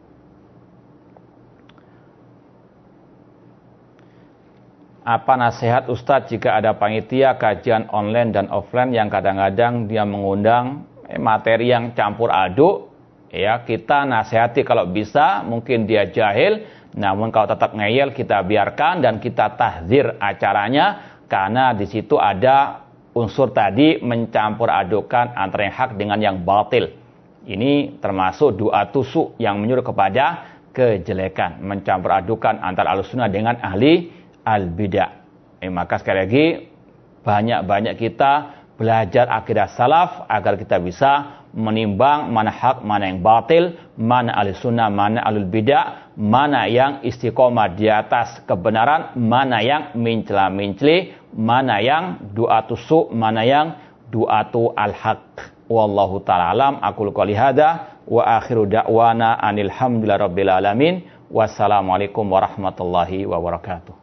Apa nasihat Ustadz jika ada panitia kajian online dan offline yang kadang-kadang dia mengundang materi yang campur aduk? Ya, kita nasihati kalau bisa, mungkin dia jahil, namun kalau tetap ngeyel kita biarkan dan kita tahzir acaranya, karena di situ ada unsur tadi mencampur adukan antara yang hak dengan yang batil. Ini termasuk doa tusuk yang menyuruh kepada kejelekan, mencampur adukan antara ahlussunnah dengan ahli al-bidah. Eh, maka sekali lagi banyak-banyak kita belajar akidah salaf agar kita bisa menimbang mana hak, mana yang batil, mana ahli sunnah, mana ahlul bidah, mana yang istiqomah di atas kebenaran, mana yang mencela-menceli, mana yang doa tusuk, mana yang doa tu al-haq. Wallahu ta'ala alam. Aqulu qouli hadza wa akhiru da'wana anil hamdulillahi rabbil alamin. Wassalamualaikum warahmatullahi wabarakatuh.